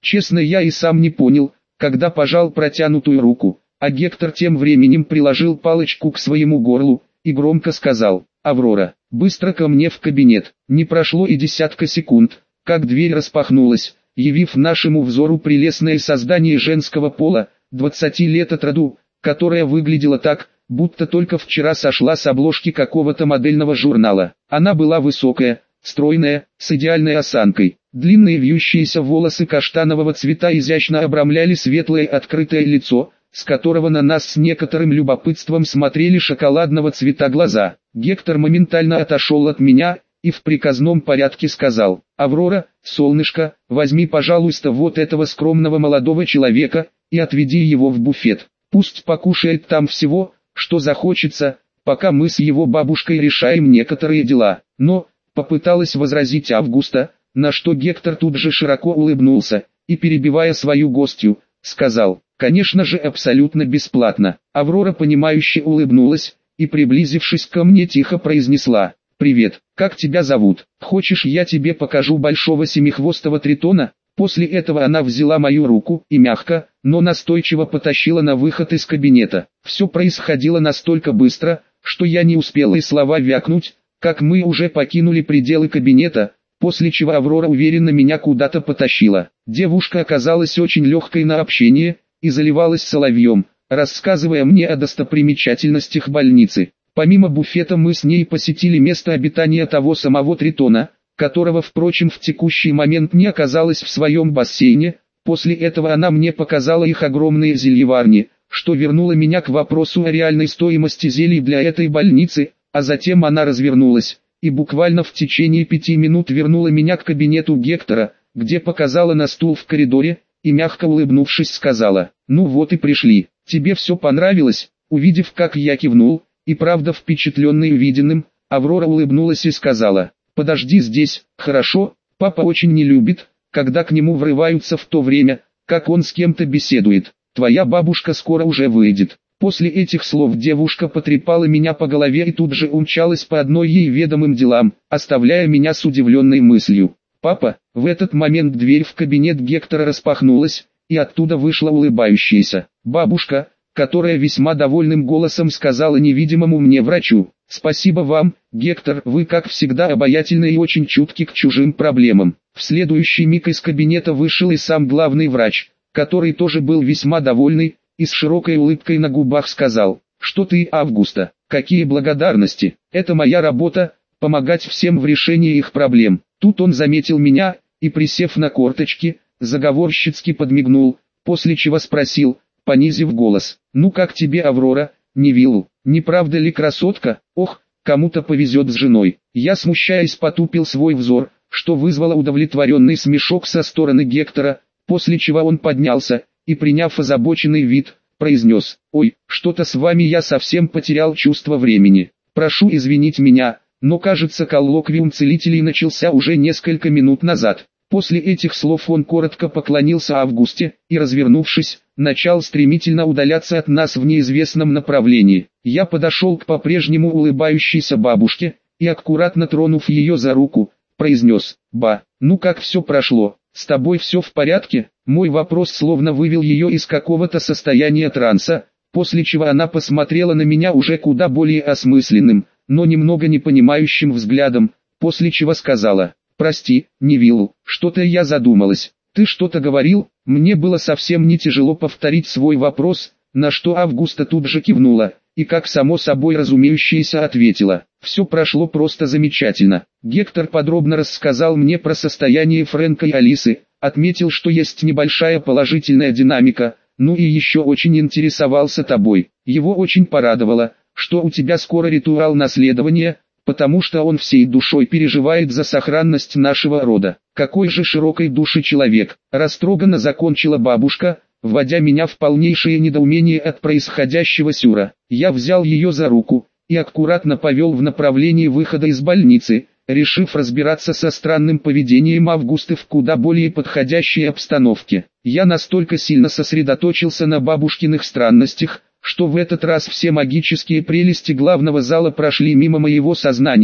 Честно, я и сам не понял, когда пожал протянутую руку, а Гектор тем временем приложил палочку к своему горлу и громко сказал: «Аврора, быстро ко мне в кабинет». Не прошло и десятка секунд, как дверь распахнулась, явив нашему взору прелестное создание женского пола, 20 лет от роду, которое выглядело так, будто только вчера сошла с обложки какого-то модельного журнала. Она была высокая, стройная, с идеальной осанкой. Длинные вьющиеся волосы каштанового цвета изящно обрамляли светлое открытое лицо, с которого на нас с некоторым любопытством смотрели шоколадного цвета глаза. Гектор моментально отошел от меня и в приказном порядке сказал: «Аврора, солнышко, возьми, пожалуйста, вот этого скромного молодого человека и отведи его в буфет. Пусть покушает там всего, что захочется, пока мы с его бабушкой решаем некоторые дела». Но попыталась возразить Августа, на что Гектор тут же широко улыбнулся и, перебивая свою гостью, сказал: «Конечно же, абсолютно бесплатно». Аврора понимающе улыбнулась и, приблизившись ко мне, тихо произнесла: «Привет, как тебя зовут? Хочешь, я тебе покажу большого семихвостого тритона?» После этого она взяла мою руку и мягко, но настойчиво потащила на выход из кабинета. Все происходило настолько быстро, что я не успел и слова вякнуть, как мы уже покинули пределы кабинета, после чего Аврора уверенно меня куда-то потащила. Девушка оказалась очень легкой на общение и заливалась соловьем, рассказывая мне о достопримечательностях больницы. Помимо буфета мы с ней посетили место обитания того самого тритона, которого, впрочем, в текущий момент не оказалось в своем бассейне. После этого она мне показала их огромные зельеварни, что вернуло меня к вопросу о реальной стоимости зелий для этой больницы, а затем она развернулась и буквально в течение 5 минут вернула меня к кабинету Гектора, где показала на стул в коридоре и, мягко улыбнувшись, сказала: «Ну вот и пришли. Тебе все понравилось?» Увидев, как я кивнул, и правда впечатленный увиденным, Аврора улыбнулась и сказала: «Подожди здесь, хорошо? Папа очень не любит, когда к нему врываются в то время, как он с кем-то беседует. Твоя бабушка скоро уже выйдет». После этих слов девушка потрепала меня по голове и тут же умчалась по одной ей ведомым делам, оставляя меня с удивленной мыслью: «Папа». В этот момент дверь в кабинет Гектора распахнулась, и оттуда вышла улыбающаяся бабушка, которая весьма довольным голосом сказала невидимому мне врачу: «Спасибо вам, Гектор, вы как всегда обаятельны и очень чутки к чужим проблемам». В следующий миг из кабинета вышел и сам главный врач, который тоже был весьма довольный, и с широкой улыбкой на губах сказал: «Что ты, Августа, какие благодарности, это моя работа, помогать всем в решении их проблем». Тут он заметил меня, и, присев на корточки, заговорщицки подмигнул, после чего спросил, понизив голос: «Ну как тебе, Аврора, Невиллу, не правда ли красотка? Ох, кому-то повезет с женой». Я, смущаясь, потупил свой взор, что вызвало удовлетворенный смешок со стороны Гектора, после чего он поднялся и, приняв озабоченный вид, произнес: «Ой, что-то с вами, я совсем потерял чувство времени. Прошу извинить меня, но кажется, коллоквиум целителей начался уже несколько минут назад». После этих слов он коротко поклонился Августе и, развернувшись, начал стремительно удаляться от нас в неизвестном направлении. Я подошел к по-прежнему улыбающейся бабушке и, аккуратно тронув ее за руку, произнес: «Ба, ну как все прошло? С тобой все в порядке?» Мой вопрос словно вывел ее из какого-то состояния транса, после чего она посмотрела на меня уже куда более осмысленным, но немного непонимающим взглядом, после чего сказала: «Прости, Невилл, что-то я задумалась. Ты что-то говорил?» Мне было совсем не тяжело повторить свой вопрос, на что Августа тут же кивнула, и как само собой разумеющееся ответила: «Все прошло просто замечательно». Гектор подробно рассказал мне про состояние Фрэнка и Алисы, отметил, что есть небольшая положительная динамика, ну и еще очень интересовался тобой. Его очень порадовало, что у тебя скоро ритуал наследования, потому что он всей душой переживает за сохранность нашего рода. Какой же широкой души человек, растроганно закончила бабушка, вводя меня в полнейшее недоумение от происходящего сюра. Я взял ее за руку и аккуратно повел в направлении выхода из больницы, решив разбираться со странным поведением Августы в куда более подходящей обстановке. Я настолько сильно сосредоточился на бабушкиных странностях, что в этот раз все магические прелести главного зала прошли мимо моего сознания,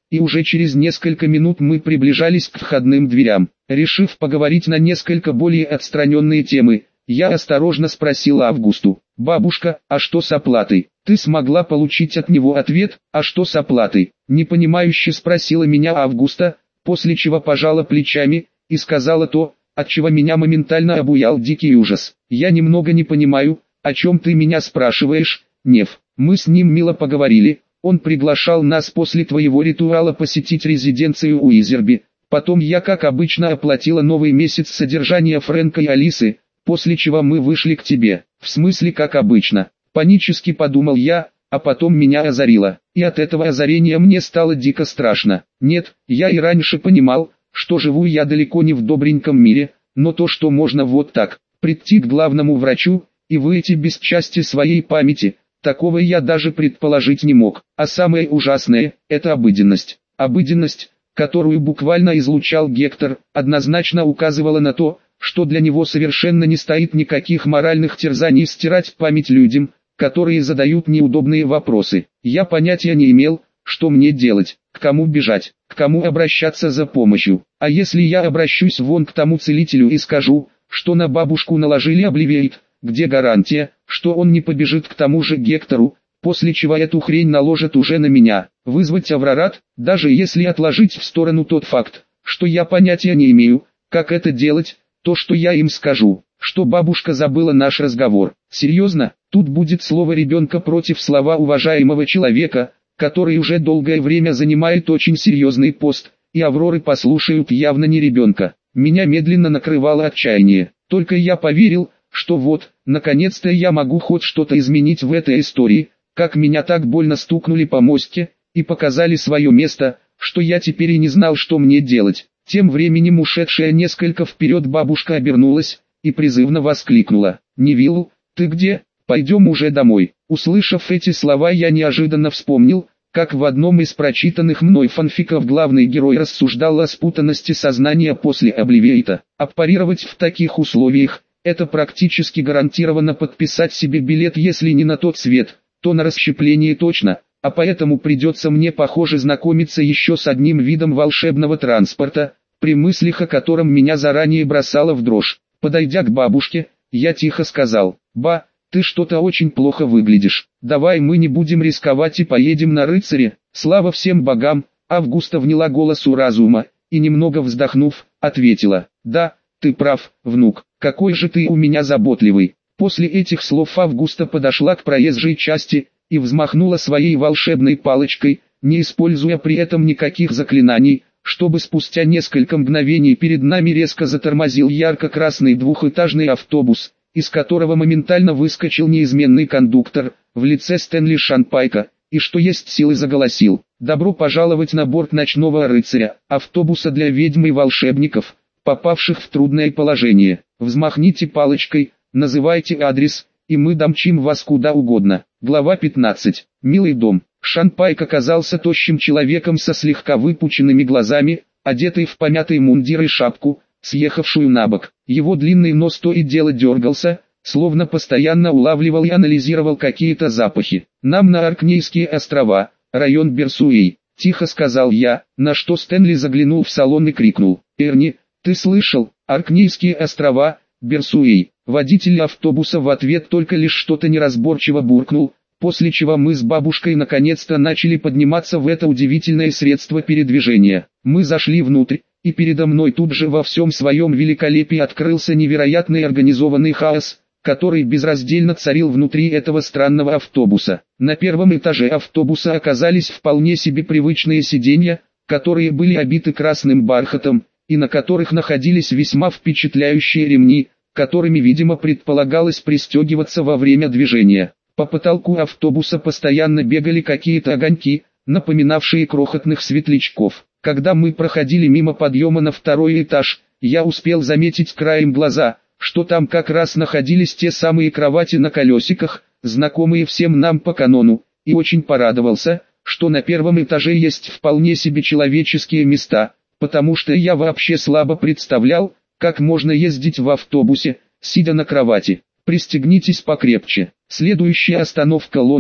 и уже через несколько минут мы приближались к входным дверям. Решив поговорить на несколько более отстраненные темы, я осторожно спросил Августу: «Бабушка, а что с оплатой?» Ты смогла получить от него ответ: «А что с оплатой?» Непонимающе спросила меня Августа, после чего пожала плечами и сказала то, от чего меня моментально обуял дикий ужас. «Я немного не понимаю, о чем ты меня спрашиваешь, Нев. Мы с ним мило поговорили, он приглашал нас после твоего ритуала посетить резиденцию Уизерби. Потом я, как обычно, оплатила новый месяц содержания Фрэнка и Алисы, после чего мы вышли к тебе». «В смысле как обычно?» Панически подумал я, а потом меня озарило. И от этого озарения мне стало дико страшно. Нет, я и раньше понимал, что живу я далеко не в добреньком мире, но то, что можно вот так прийти к главному врачу и выйти без части своей памяти, такого я даже предположить не мог. А самое ужасное – это обыденность. Обыденность, которую буквально излучал Гектор, однозначно указывала на то, что для него совершенно не стоит никаких моральных терзаний стирать память людям, которые задают неудобные вопросы. Я понятия не имел, что мне делать, к кому бежать, к кому обращаться за помощью. А если я обращусь вон к тому целителю и скажу, что на бабушку наложили обливиит, где гарантия, что он не побежит к тому же Гектору, после чего эту хрень наложат уже на меня? Вызвать Аврорат, даже если отложить в сторону тот факт, что я понятия не имею, как это делать, то что я им скажу, что бабушка забыла наш разговор. Серьезно, тут будет слово ребенка против слова уважаемого человека, который уже долгое время занимает очень серьезный пост, и Авроры послушают явно не ребенка. Меня медленно накрывало отчаяние. Только я поверил, что вот, наконец-то я могу хоть что-то изменить в этой истории, как меня так больно стукнули по мостике и показали свое место, что я теперь и не знал, что мне делать. Тем временем ушедшая несколько вперед бабушка обернулась и призывно воскликнула: «Невилл, ты где? Пойдем уже домой». Услышав эти слова, я неожиданно вспомнил, как в одном из прочитанных мной фанфиков главный герой рассуждал о спутанности сознания после обливиэйта. А парировать в таких условиях – это практически гарантированно подписать себе билет, если не на тот свет, то на расщепление точно. А поэтому придется мне, похоже, знакомиться еще с одним видом волшебного транспорта, при мыслях о котором меня заранее бросало в дрожь. Подойдя к бабушке, я тихо сказал: «Ба, ты что-то очень плохо выглядишь. Давай мы не будем рисковать и поедем на рыцаре». Слава всем богам, Августа вняла голосу разума, и немного вздохнув, ответила: «Да, ты прав, внук, какой же ты у меня заботливый». После этих слов Августа подошла к проезжей части и взмахнула своей волшебной палочкой, не используя при этом никаких заклинаний, чтобы спустя несколько мгновений перед нами резко затормозил ярко-красный двухэтажный автобус, из которого моментально выскочил неизменный кондуктор, в лице Стэнли Шанпайка, и что есть силы заголосил: «Добро пожаловать на борт ночного рыцаря, автобуса для ведьм и волшебников, попавших в трудное положение. Взмахните палочкой, называйте адрес, и мы домчим вас куда угодно». Глава 15. Милый дом. Шанпайк оказался тощим человеком со слегка выпученными глазами, одетый в помятый мундир и шапку, съехавшую на бок. Его длинный нос то и дело дергался, словно постоянно улавливал и анализировал какие-то запахи. «Нам на Аркнейские острова, район Берсуэй», — тихо сказал я, на что Стэнли заглянул в салон и крикнул: «Эрни, ты слышал? Аркнейские острова, Берсуэй». Водитель автобуса в ответ только лишь что-то неразборчиво буркнул, после чего мы с бабушкой наконец-то начали подниматься в это удивительное средство передвижения. Мы зашли внутрь, и передо мной тут же во всем своем великолепии открылся невероятный организованный хаос, который безраздельно царил внутри этого странного автобуса. На первом этаже автобуса оказались вполне себе привычные сиденья, которые были обиты красным бархатом, и на которых находились весьма впечатляющие ремни, которыми, видимо, предполагалось пристегиваться во время движения. По потолку автобуса постоянно бегали какие-то огоньки, напоминавшие крохотных светлячков. Когда мы проходили мимо подъема на второй этаж, я успел заметить краем глаза, что там как раз находились те самые кровати на колесиках, знакомые всем нам по канону, и очень порадовался, что на первом этаже есть вполне себе человеческие места, потому что я вообще слабо представлял, как можно ездить в автобусе, сидя на кровати. Пристегнитесь покрепче. Следующая остановка Лондон.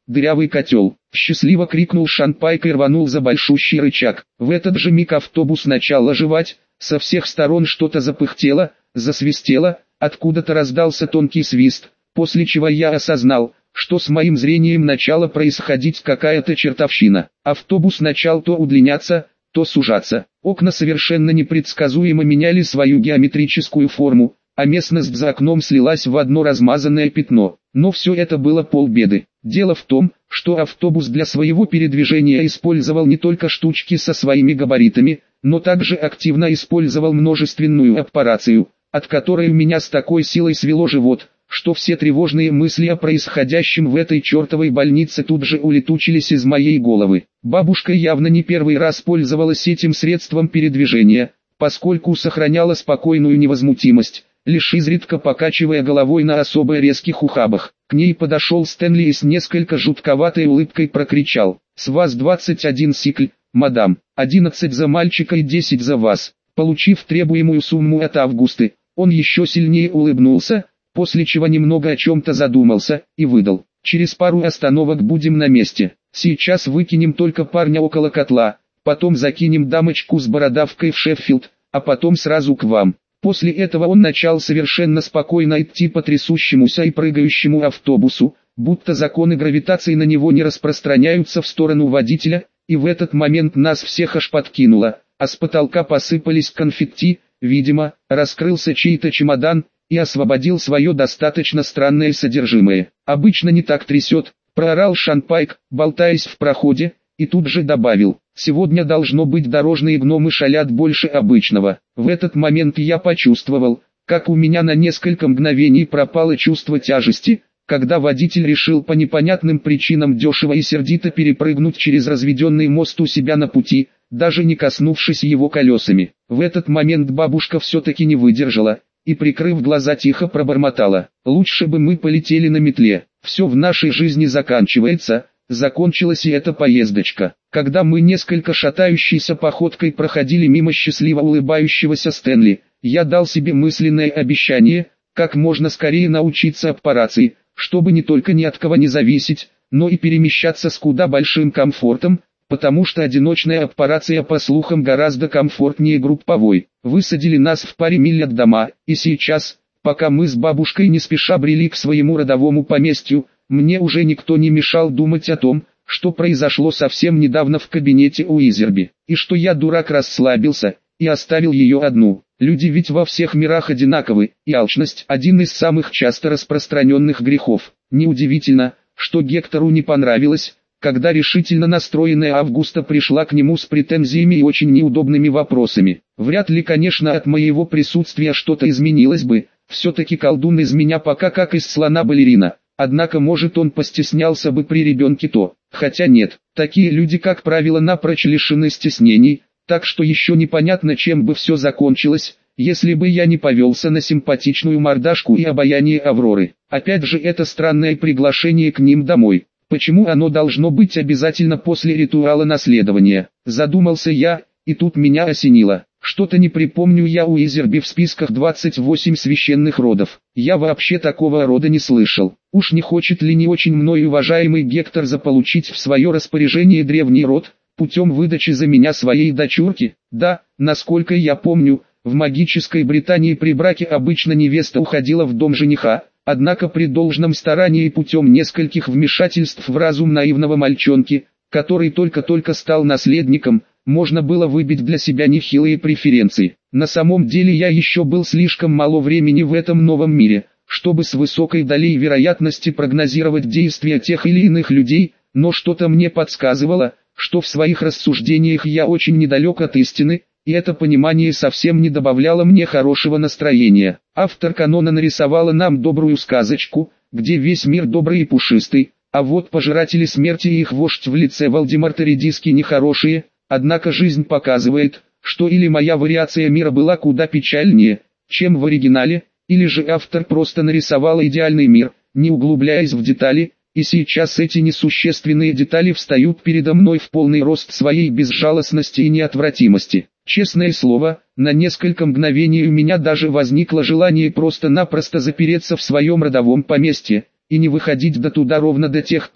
дырявый котел!» Счастливо крикнул Шанпайк и рванул за большущий рычаг. В этот же миг автобус начал оживать, со всех сторон что-то запыхтело, засвистело, откуда-то раздался тонкий свист, после чего я осознал, что с моим зрением начала происходить какая-то чертовщина. Автобус начал то удлиняться, то сужаться. Окна совершенно непредсказуемо меняли свою геометрическую форму, а местность за окном слилась в одно размазанное пятно. Но все это было полбеды. Дело в том, что автобус для своего передвижения использовал не только штучки со своими габаритами, но также активно использовал множественную аппарацию, от которой у меня с такой силой свело живот, что все тревожные мысли о происходящем в этой чертовой больнице тут же улетучились из моей головы. Бабушка явно не первый раз пользовалась этим средством передвижения, поскольку сохраняла спокойную невозмутимость, лишь изредка покачивая головой на особо резких ухабах. К ней подошел Стэнли и с несколько жутковатой улыбкой прокричал: «С вас 21 сикль, мадам, 11 за мальчика и 10 за вас». Получив требуемую сумму от Августы, он еще сильнее улыбнулся, после чего немного о чем-то задумался, и выдал: «Через пару остановок будем на месте. Сейчас выкинем только парня около котла, потом закинем дамочку с бородавкой в Шеффилд, а потом сразу к вам». После этого он начал совершенно спокойно идти по трясущемуся и прыгающему автобусу, будто законы гравитации на него не распространяются в сторону водителя, и в этот момент нас всех аж подкинуло, а с потолка посыпались конфетти, видимо, раскрылся чей-то чемодан, и освободил свое достаточно странное содержимое. «Обычно не так трясет», — проорал Шанпайк, болтаясь в проходе, и тут же добавил: «Сегодня должно быть дорожные гномы шалят больше обычного». В этот момент я почувствовал, как у меня на несколько мгновений пропало чувство тяжести, когда водитель решил по непонятным причинам дешево и сердито перепрыгнуть через разведенный мост у себя на пути, даже не коснувшись его колесами. В этот момент бабушка все-таки не выдержала, и прикрыв глаза тихо пробормотала: «Лучше бы мы полетели на метле. Все в нашей жизни заканчивается». Закончилась и эта поездочка. Когда мы несколько шатающейся походкой проходили мимо счастливо улыбающегося Стэнли, я дал себе мысленное обещание, как можно скорее научиться аппарации, чтобы не только ни от кого не зависеть, но и перемещаться с куда большим комфортом, потому что одиночная аппарация по слухам гораздо комфортнее групповой. Высадили нас в паре миль от дома, и сейчас, пока мы с бабушкой не спеша брели к своему родовому поместью, мне уже никто не мешал думать о том, что произошло совсем недавно в кабинете у Изерби, и что я, дурак, расслабился и оставил ее одну. Люди ведь во всех мирах одинаковы, и алчность – один из самых часто распространенных грехов. Неудивительно, что Гектору не понравилось, когда решительно настроенная Августа пришла к нему с претензиями и очень неудобными вопросами. Вряд ли, конечно, от моего присутствия что-то изменилось бы, все-таки колдун из меня пока как из слона балерина. Однако, может, он постеснялся бы при ребенке то, хотя нет, такие люди, как правило, напрочь лишены стеснений, так что еще непонятно, чем бы все закончилось, если бы я не повелся на симпатичную мордашку и обаяние Авроры. Опять же, это странное приглашение к ним домой. Почему оно должно быть обязательно после ритуала наследования? Задумался я, и тут меня осенило. Что-то не припомню я у Изерби в списках 28 священных родов. Я вообще такого рода не слышал. Уж не хочет ли не очень мной уважаемый Гектор заполучить в свое распоряжение древний род, путем выдачи за меня своей дочурки? Да, насколько я помню, в магической Британии при браке обычно невеста уходила в дом жениха, однако при должном старании и путем нескольких вмешательств в разум наивного мальчонки, который только-только стал наследником, можно было выбить для себя нехилые преференции. На самом деле я еще был слишком мало времени в этом новом мире, чтобы с высокой долей вероятности прогнозировать действия тех или иных людей, но что-то мне подсказывало, что в своих рассуждениях я очень недалек от истины, и это понимание совсем не добавляло мне хорошего настроения. Автор канона нарисовала нам добрую сказочку, где весь мир добрый и пушистый, а вот пожиратели смерти и их вождь в лице Волдеморта Редиски нехорошие. Однако жизнь показывает, что или моя вариация мира была куда печальнее, чем в оригинале, или же автор просто нарисовал идеальный мир, не углубляясь в детали, и сейчас эти несущественные детали встают передо мной в полный рост своей безжалостности и неотвратимости. Честное слово, на несколько мгновений у меня даже возникло желание просто-напросто запереться в своем родовом поместье, и не выходить до туда ровно до тех пор,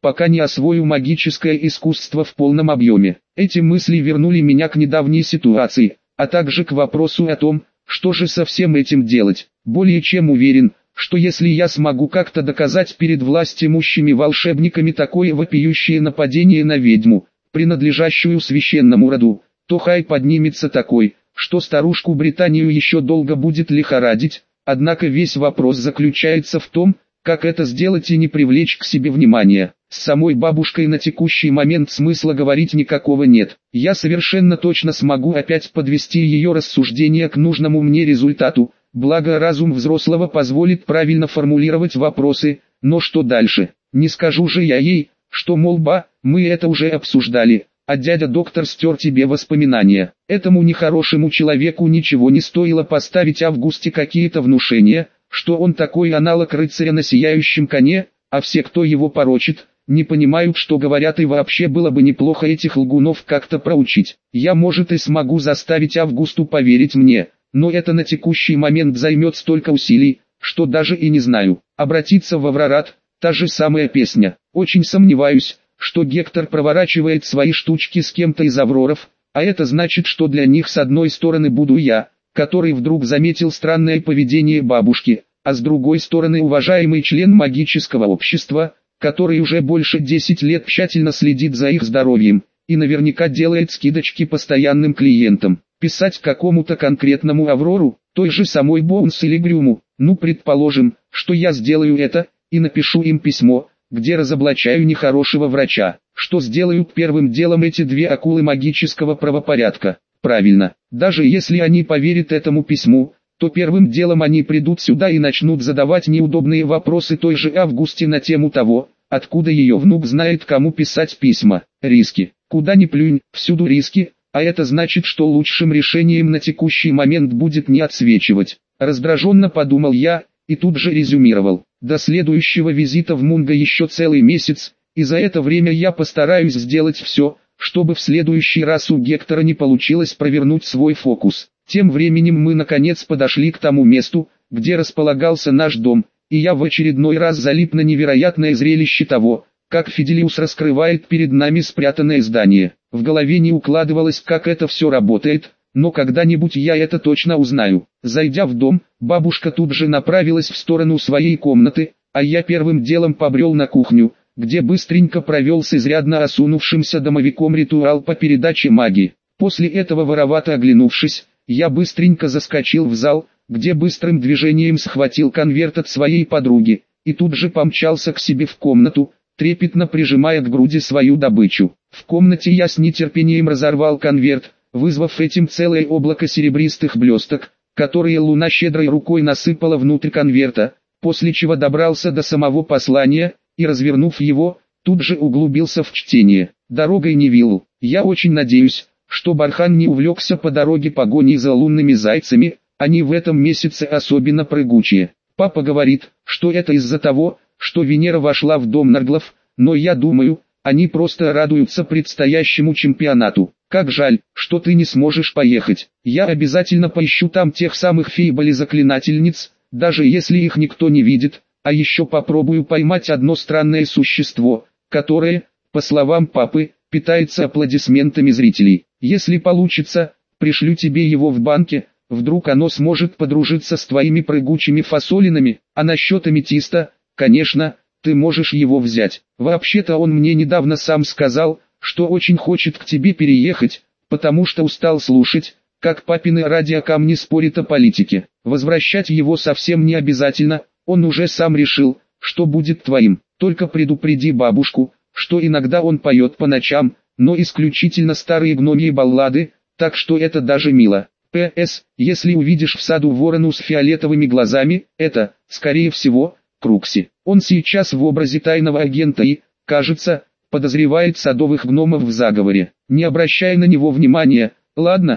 пока не освою магическое искусство в полном объеме. Эти мысли вернули меня к недавней ситуации, а также к вопросу о том, что же со всем этим делать. Более чем уверен, что если я смогу как-то доказать перед властимущими волшебниками такое вопиющее нападение на ведьму, принадлежащую священному роду, то хайп поднимется такой, что старушку Британию еще долго будет лихорадить. Однако весь вопрос заключается в том, как это сделать и не привлечь к себе внимания. С самой бабушкой на текущий момент смысла говорить никакого нет. Я совершенно точно смогу опять подвести ее рассуждения к нужному мне результату, благо разум взрослого позволит правильно формулировать вопросы, но что дальше? Не скажу же я ей, что мол мы это уже обсуждали, а дядя-доктор стер тебе воспоминания. Этому нехорошему человеку ничего не стоило поставить Августе какие-то внушения, что он такой аналог рыцаря на сияющем коне, а все, кто его порочит, не понимают, что говорят, и вообще было бы неплохо этих лгунов как-то проучить. Я, может, и смогу заставить Августу поверить мне, но это на текущий момент займет столько усилий, что даже и не знаю. Обратиться в Аврорат, та же самая песня. Очень сомневаюсь, что Гектор проворачивает свои штучки с кем-то из Авроров, а это значит, что для них с одной стороны буду я, который вдруг заметил странное поведение бабушки, а с другой стороны уважаемый член магического общества, который уже больше 10 лет тщательно следит за их здоровьем, и наверняка делает скидочки постоянным клиентам. Писать какому-то конкретному Аврору, той же самой Боунс или Грюму, предположим, что я сделаю это, и напишу им письмо, где разоблачаю нехорошего врача. Что сделают первым делом эти две акулы магического правопорядка? Правильно, даже если они поверят этому письму, то первым делом они придут сюда и начнут задавать неудобные вопросы той же Августе на тему того, откуда ее внук знает, кому писать письма. Риски. Куда ни плюнь, всюду риски, а это значит, что лучшим решением на текущий момент будет не отсвечивать. Раздраженно подумал я, и тут же резюмировал. До следующего визита в Мунго еще целый месяц, и за это время я постараюсь сделать все, чтобы в следующий раз у Гектора не получилось провернуть свой фокус. Тем временем мы наконец подошли к тому месту, где располагался наш дом, и я в очередной раз залип на невероятное зрелище того, как Фиделиус раскрывает перед нами спрятанное здание. В голове не укладывалось, как это все работает, но когда-нибудь я это точно узнаю. Зайдя в дом, бабушка тут же направилась в сторону своей комнаты, а я первым делом побрел на кухню, где быстренько провел с изрядно осунувшимся домовиком ритуал по передаче магии. После этого, воровато оглянувшись, я быстренько заскочил в зал, где быстрым движением схватил конверт от своей подруги, и тут же помчался к себе в комнату, трепетно прижимая к груди свою добычу. В комнате я с нетерпением разорвал конверт, вызвав этим целое облако серебристых блесток, которые луна щедрой рукой насыпала внутрь конверта, после чего добрался до самого послания, и, развернув его, тут же углубился в чтение. Дорогой не вилл. Я очень надеюсь, что Бархан не увлекся по дороге погоней за лунными зайцами, они в этом месяце особенно прыгучие. Папа говорит, что это из-за того, что Венера вошла в дом Нарглов, но я думаю, они просто радуются предстоящему чемпионату. Как жаль, что ты не сможешь поехать. Я обязательно поищу там тех самых фейболи-заклинательниц, даже если их никто не видит, а еще попробую поймать одно странное существо, которое, по словам папы, питается аплодисментами зрителей. Если получится, пришлю тебе его в банке, вдруг оно сможет подружиться с твоими прыгучими фасолинами, а насчет аметиста, конечно, ты можешь его взять. Вообще-то он мне недавно сам сказал, что очень хочет к тебе переехать, потому что устал слушать, как папины радиокамни спорят о политике. Возвращать его совсем не обязательно, он уже сам решил, что будет твоим. Только предупреди бабушку, что иногда он поет по ночам, но исключительно старые гномьи баллады, так что это даже мило. П.С. Если увидишь в саду ворону с фиолетовыми глазами, это, скорее всего, Крукси. Он сейчас в образе тайного агента и, кажется, подозревает садовых гномов в заговоре. Не обращай на него внимания, ладно?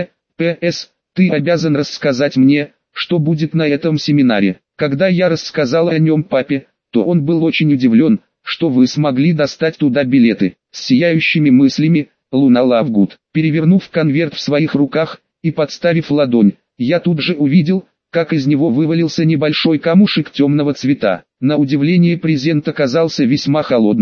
П.С. Ты обязан рассказать мне, что будет на этом семинаре. Когда я рассказал о нем папе, то он был очень удивлен, что вы смогли достать туда билеты. С сияющими мыслями, Луна Лавгуд. Перевернув конверт в своих руках и подставив ладонь, я тут же увидел, как из него вывалился небольшой камушек темного цвета. На удивление презент оказался весьма холодным,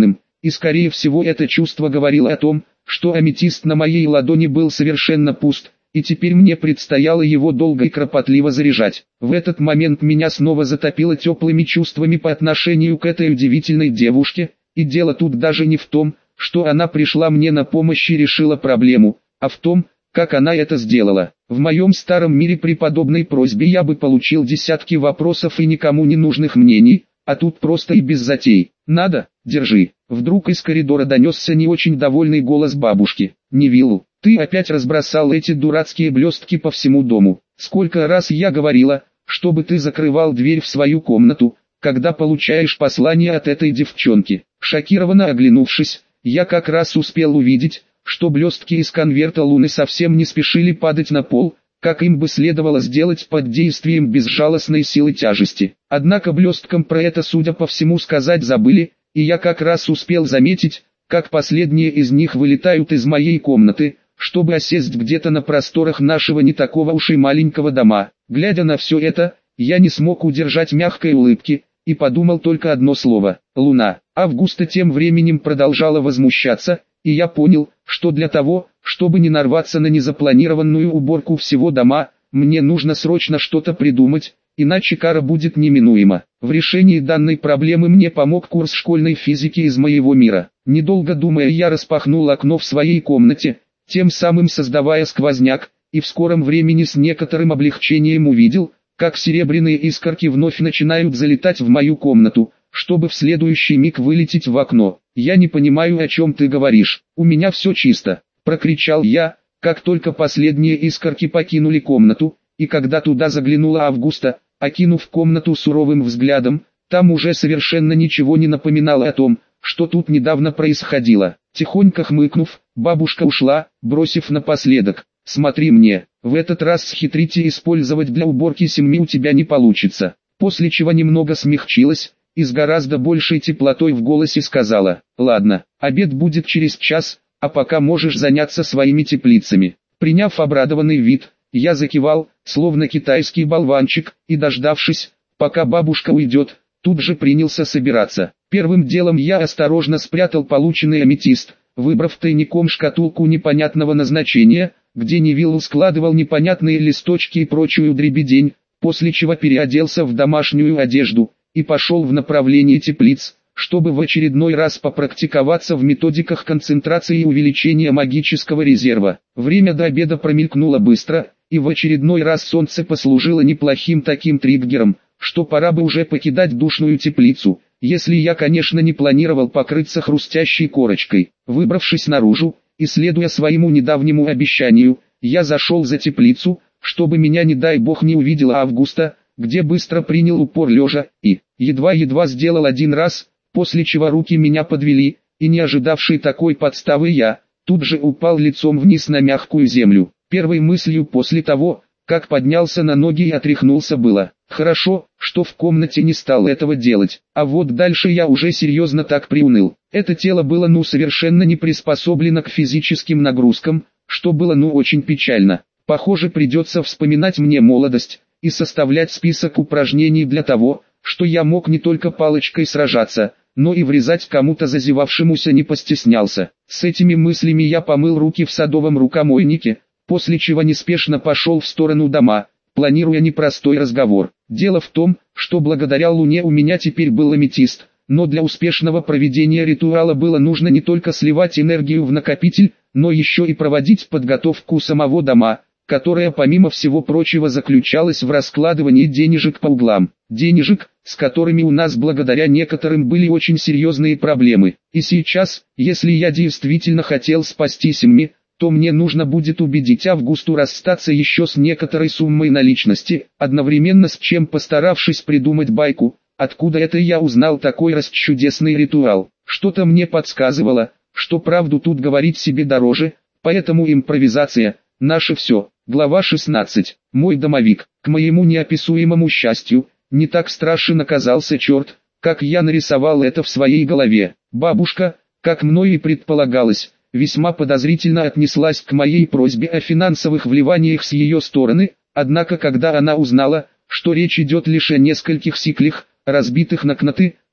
и скорее всего это чувство говорило о том, что аметист на моей ладони был совершенно пуст, и теперь мне предстояло его долго и кропотливо заряжать. В этот момент меня снова затопило теплыми чувствами по отношению к этой удивительной девушке, и дело тут даже не в том, что она пришла мне на помощь и решила проблему, а в том, как она это сделала. В моем старом мире при подобной просьбе я бы получил десятки вопросов и никому не нужных мнений, а тут просто и без затей. «Надо, держи». Вдруг из коридора донесся не очень довольный голос бабушки. «Невиллу, ты опять разбросал эти дурацкие блестки по всему дому. Сколько раз я говорила, чтобы ты закрывал дверь в свою комнату, когда получаешь послание от этой девчонки». Шокированно оглянувшись, я как раз успел увидеть, что блестки из конверта Луны совсем не спешили падать на пол, как им бы следовало сделать под действием безжалостной силы тяжести. Однако блесткам про это, судя по всему, сказать забыли, и я как раз успел заметить, как последние из них вылетают из моей комнаты, чтобы осесть где-то на просторах нашего не такого уж и маленького дома. Глядя на все это, я не смог удержать мягкой улыбки, и подумал только одно слово – Луна. Августа тем временем продолжала возмущаться, и я понял, что для того, чтобы не нарваться на незапланированную уборку всего дома, мне нужно срочно что-то придумать, иначе кара будет неминуема. В решении данной проблемы мне помог курс школьной физики из моего мира. Недолго думая, я распахнул окно в своей комнате, тем самым создавая сквозняк, и в скором времени с некоторым облегчением увидел, как серебряные искорки вновь начинают залетать в мою комнату, чтобы в следующий миг вылететь в окно. «Я не понимаю, о чем ты говоришь, у меня все чисто», – прокричал я, как только последние искорки покинули комнату, и когда туда заглянула Августа, окинув комнату суровым взглядом, там уже совершенно ничего не напоминало о том, что тут недавно происходило. Тихонько хмыкнув, бабушка ушла, бросив напоследок: «Смотри мне, в этот раз схитрить и использовать для уборки семьи у тебя не получится», после чего немного смягчилась, и с гораздо большей теплотой в голосе сказала: «Ладно, обед будет через час, а пока можешь заняться своими теплицами». Приняв обрадованный вид, я закивал, словно китайский болванчик, и дождавшись, пока бабушка уйдет, тут же принялся собираться. Первым делом я осторожно спрятал полученный аметист, выбрав тайником шкатулку непонятного назначения, где Невиллу складывал непонятные листочки и прочую дребедень, после чего переоделся в домашнюю одежду и пошел в направлении теплиц, чтобы в очередной раз попрактиковаться в методиках концентрации и увеличения магического резерва. Время до обеда промелькнуло быстро, и в очередной раз солнце послужило неплохим таким триггером, что пора бы уже покидать душную теплицу, если я, конечно, не планировал покрыться хрустящей корочкой. Выбравшись наружу, и следуя своему недавнему обещанию, я зашел за теплицу, чтобы меня, не дай бог, не увидела Августа, где быстро принял упор лежа, и едва-едва сделал один раз, после чего руки меня подвели, и не ожидавший такой подставы я, тут же упал лицом вниз на мягкую землю. Первой мыслью после того, как поднялся на ноги и отряхнулся, было: хорошо, что в комнате не стал этого делать, а вот дальше я уже серьезно так приуныл. Это тело было совершенно не приспособлено к физическим нагрузкам, что было очень печально. Похоже, придется вспоминать мне молодость и составлять список упражнений для того, что я мог не только палочкой сражаться, но и врезать кому-то зазевавшемуся не постеснялся. С этими мыслями я помыл руки в садовом рукомойнике, после чего неспешно пошел в сторону дома, планируя непростой разговор. Дело в том, что благодаря Луне у меня теперь был аметист, но для успешного проведения ритуала было нужно не только сливать энергию в накопитель, но еще и проводить подготовку самого дома, которая, помимо всего прочего, заключалась в раскладывании денежек по углам. Денежек, с которыми у нас благодаря некоторым были очень серьезные проблемы. И сейчас, если я действительно хотел спасти семьи, то мне нужно будет убедить Августу расстаться еще с некоторой суммой наличности, одновременно с чем постаравшись придумать байку, откуда это я узнал такой расчудесный ритуал. Что-то мне подсказывало, что правду тут говорить себе дороже, поэтому импровизация – наше все. Глава 16. Мой домовик. К моему неописуемому счастью, не так страшен оказался черт, как я нарисовал это в своей голове. Бабушка, как мною и предполагалось, весьма подозрительно отнеслась к моей просьбе о финансовых вливаниях с ее стороны, однако когда она узнала, что речь идет лишь о нескольких сиклях, разбитых на кноты,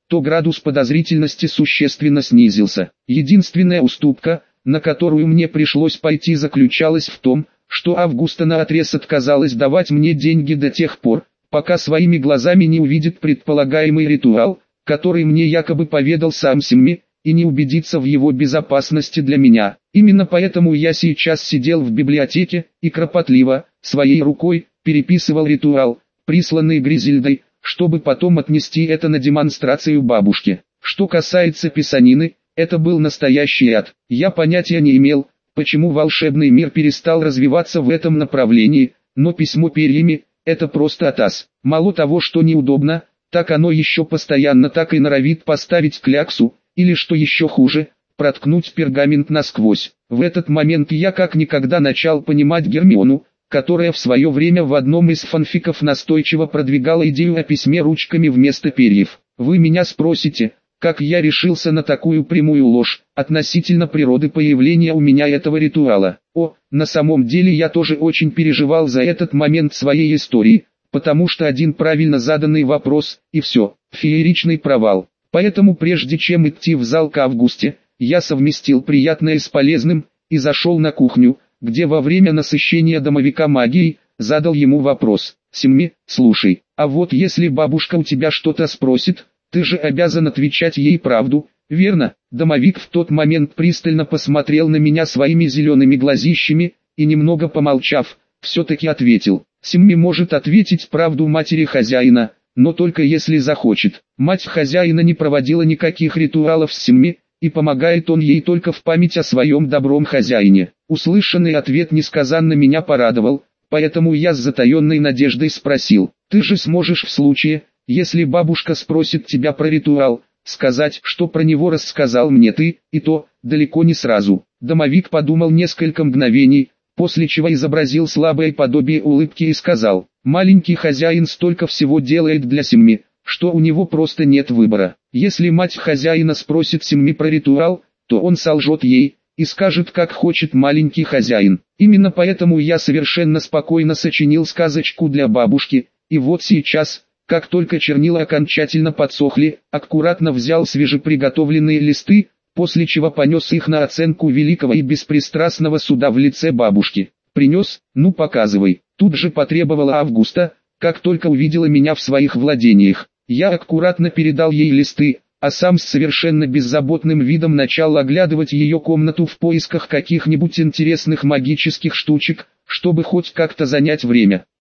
то градус подозрительности существенно снизился. Единственная уступка, на которую мне пришлось пойти, заключалась в том, что Августа наотрез отказалась давать мне деньги до тех пор, пока своими глазами не увидит предполагаемый ритуал, который мне якобы поведал сам Симми, и не убедиться в его безопасности для меня. Именно поэтому я сейчас сидел в библиотеке и кропотливо, своей рукой, переписывал ритуал, присланный Гризельдой, чтобы потом отнести это на демонстрацию бабушке. Что касается писанины, это был настоящий ад. Я понятия не имел, почему волшебный мир перестал развиваться в этом направлении, но письмо перьями – это просто атас. Мало того, что неудобно, так оно еще постоянно так и норовит поставить кляксу, или что еще хуже, проткнуть пергамент насквозь. В этот момент я как никогда начал понимать Гермиону, которая в свое время в одном из фанфиков настойчиво продвигала идею о письме ручками вместо перьев. Вы меня спросите, как я решился на такую прямую ложь относительно природы появления у меня этого ритуала. На самом деле я тоже очень переживал за этот момент своей истории, потому что один правильно заданный вопрос, и все, фееричный провал. Поэтому прежде чем идти в зал к Августе, я совместил приятное с полезным, и зашел на кухню, где во время насыщения домовика магией, задал ему вопрос. Симми, слушай, а вот если бабушка у тебя что-то спросит, ты же обязан отвечать ей правду, верно? Домовик в тот момент пристально посмотрел на меня своими зелеными глазищами, и немного помолчав, все-таки ответил. Симми может ответить правду матери хозяина, но только если захочет. Мать хозяина не проводила никаких ритуалов с Симми, и помогает он ей только в память о своем добром хозяине. Услышанный ответ несказанно меня порадовал, поэтому я с затаенной надеждой спросил, ты же сможешь в случае, если бабушка спросит тебя про ритуал, сказать, что про него рассказал мне ты, и то, далеко не сразу. Домовик подумал несколько мгновений, после чего изобразил слабое подобие улыбки и сказал, маленький хозяин столько всего делает для Симми, что у него просто нет выбора. Если мать хозяина спросит Симми про ритуал, то он солжет ей, и скажет как хочет маленький хозяин. Именно поэтому я совершенно спокойно сочинил сказочку для бабушки, и вот сейчас, как только чернила окончательно подсохли, аккуратно взял свежеприготовленные листы, после чего понес их на оценку великого и беспристрастного суда в лице бабушки. Принес, ну показывай. Тут же потребовала Августа, как только увидела меня в своих владениях. Я аккуратно передал ей листы, а сам с совершенно беззаботным видом начал оглядывать ее комнату в поисках каких-нибудь интересных магических штучек, чтобы хоть как-то занять время.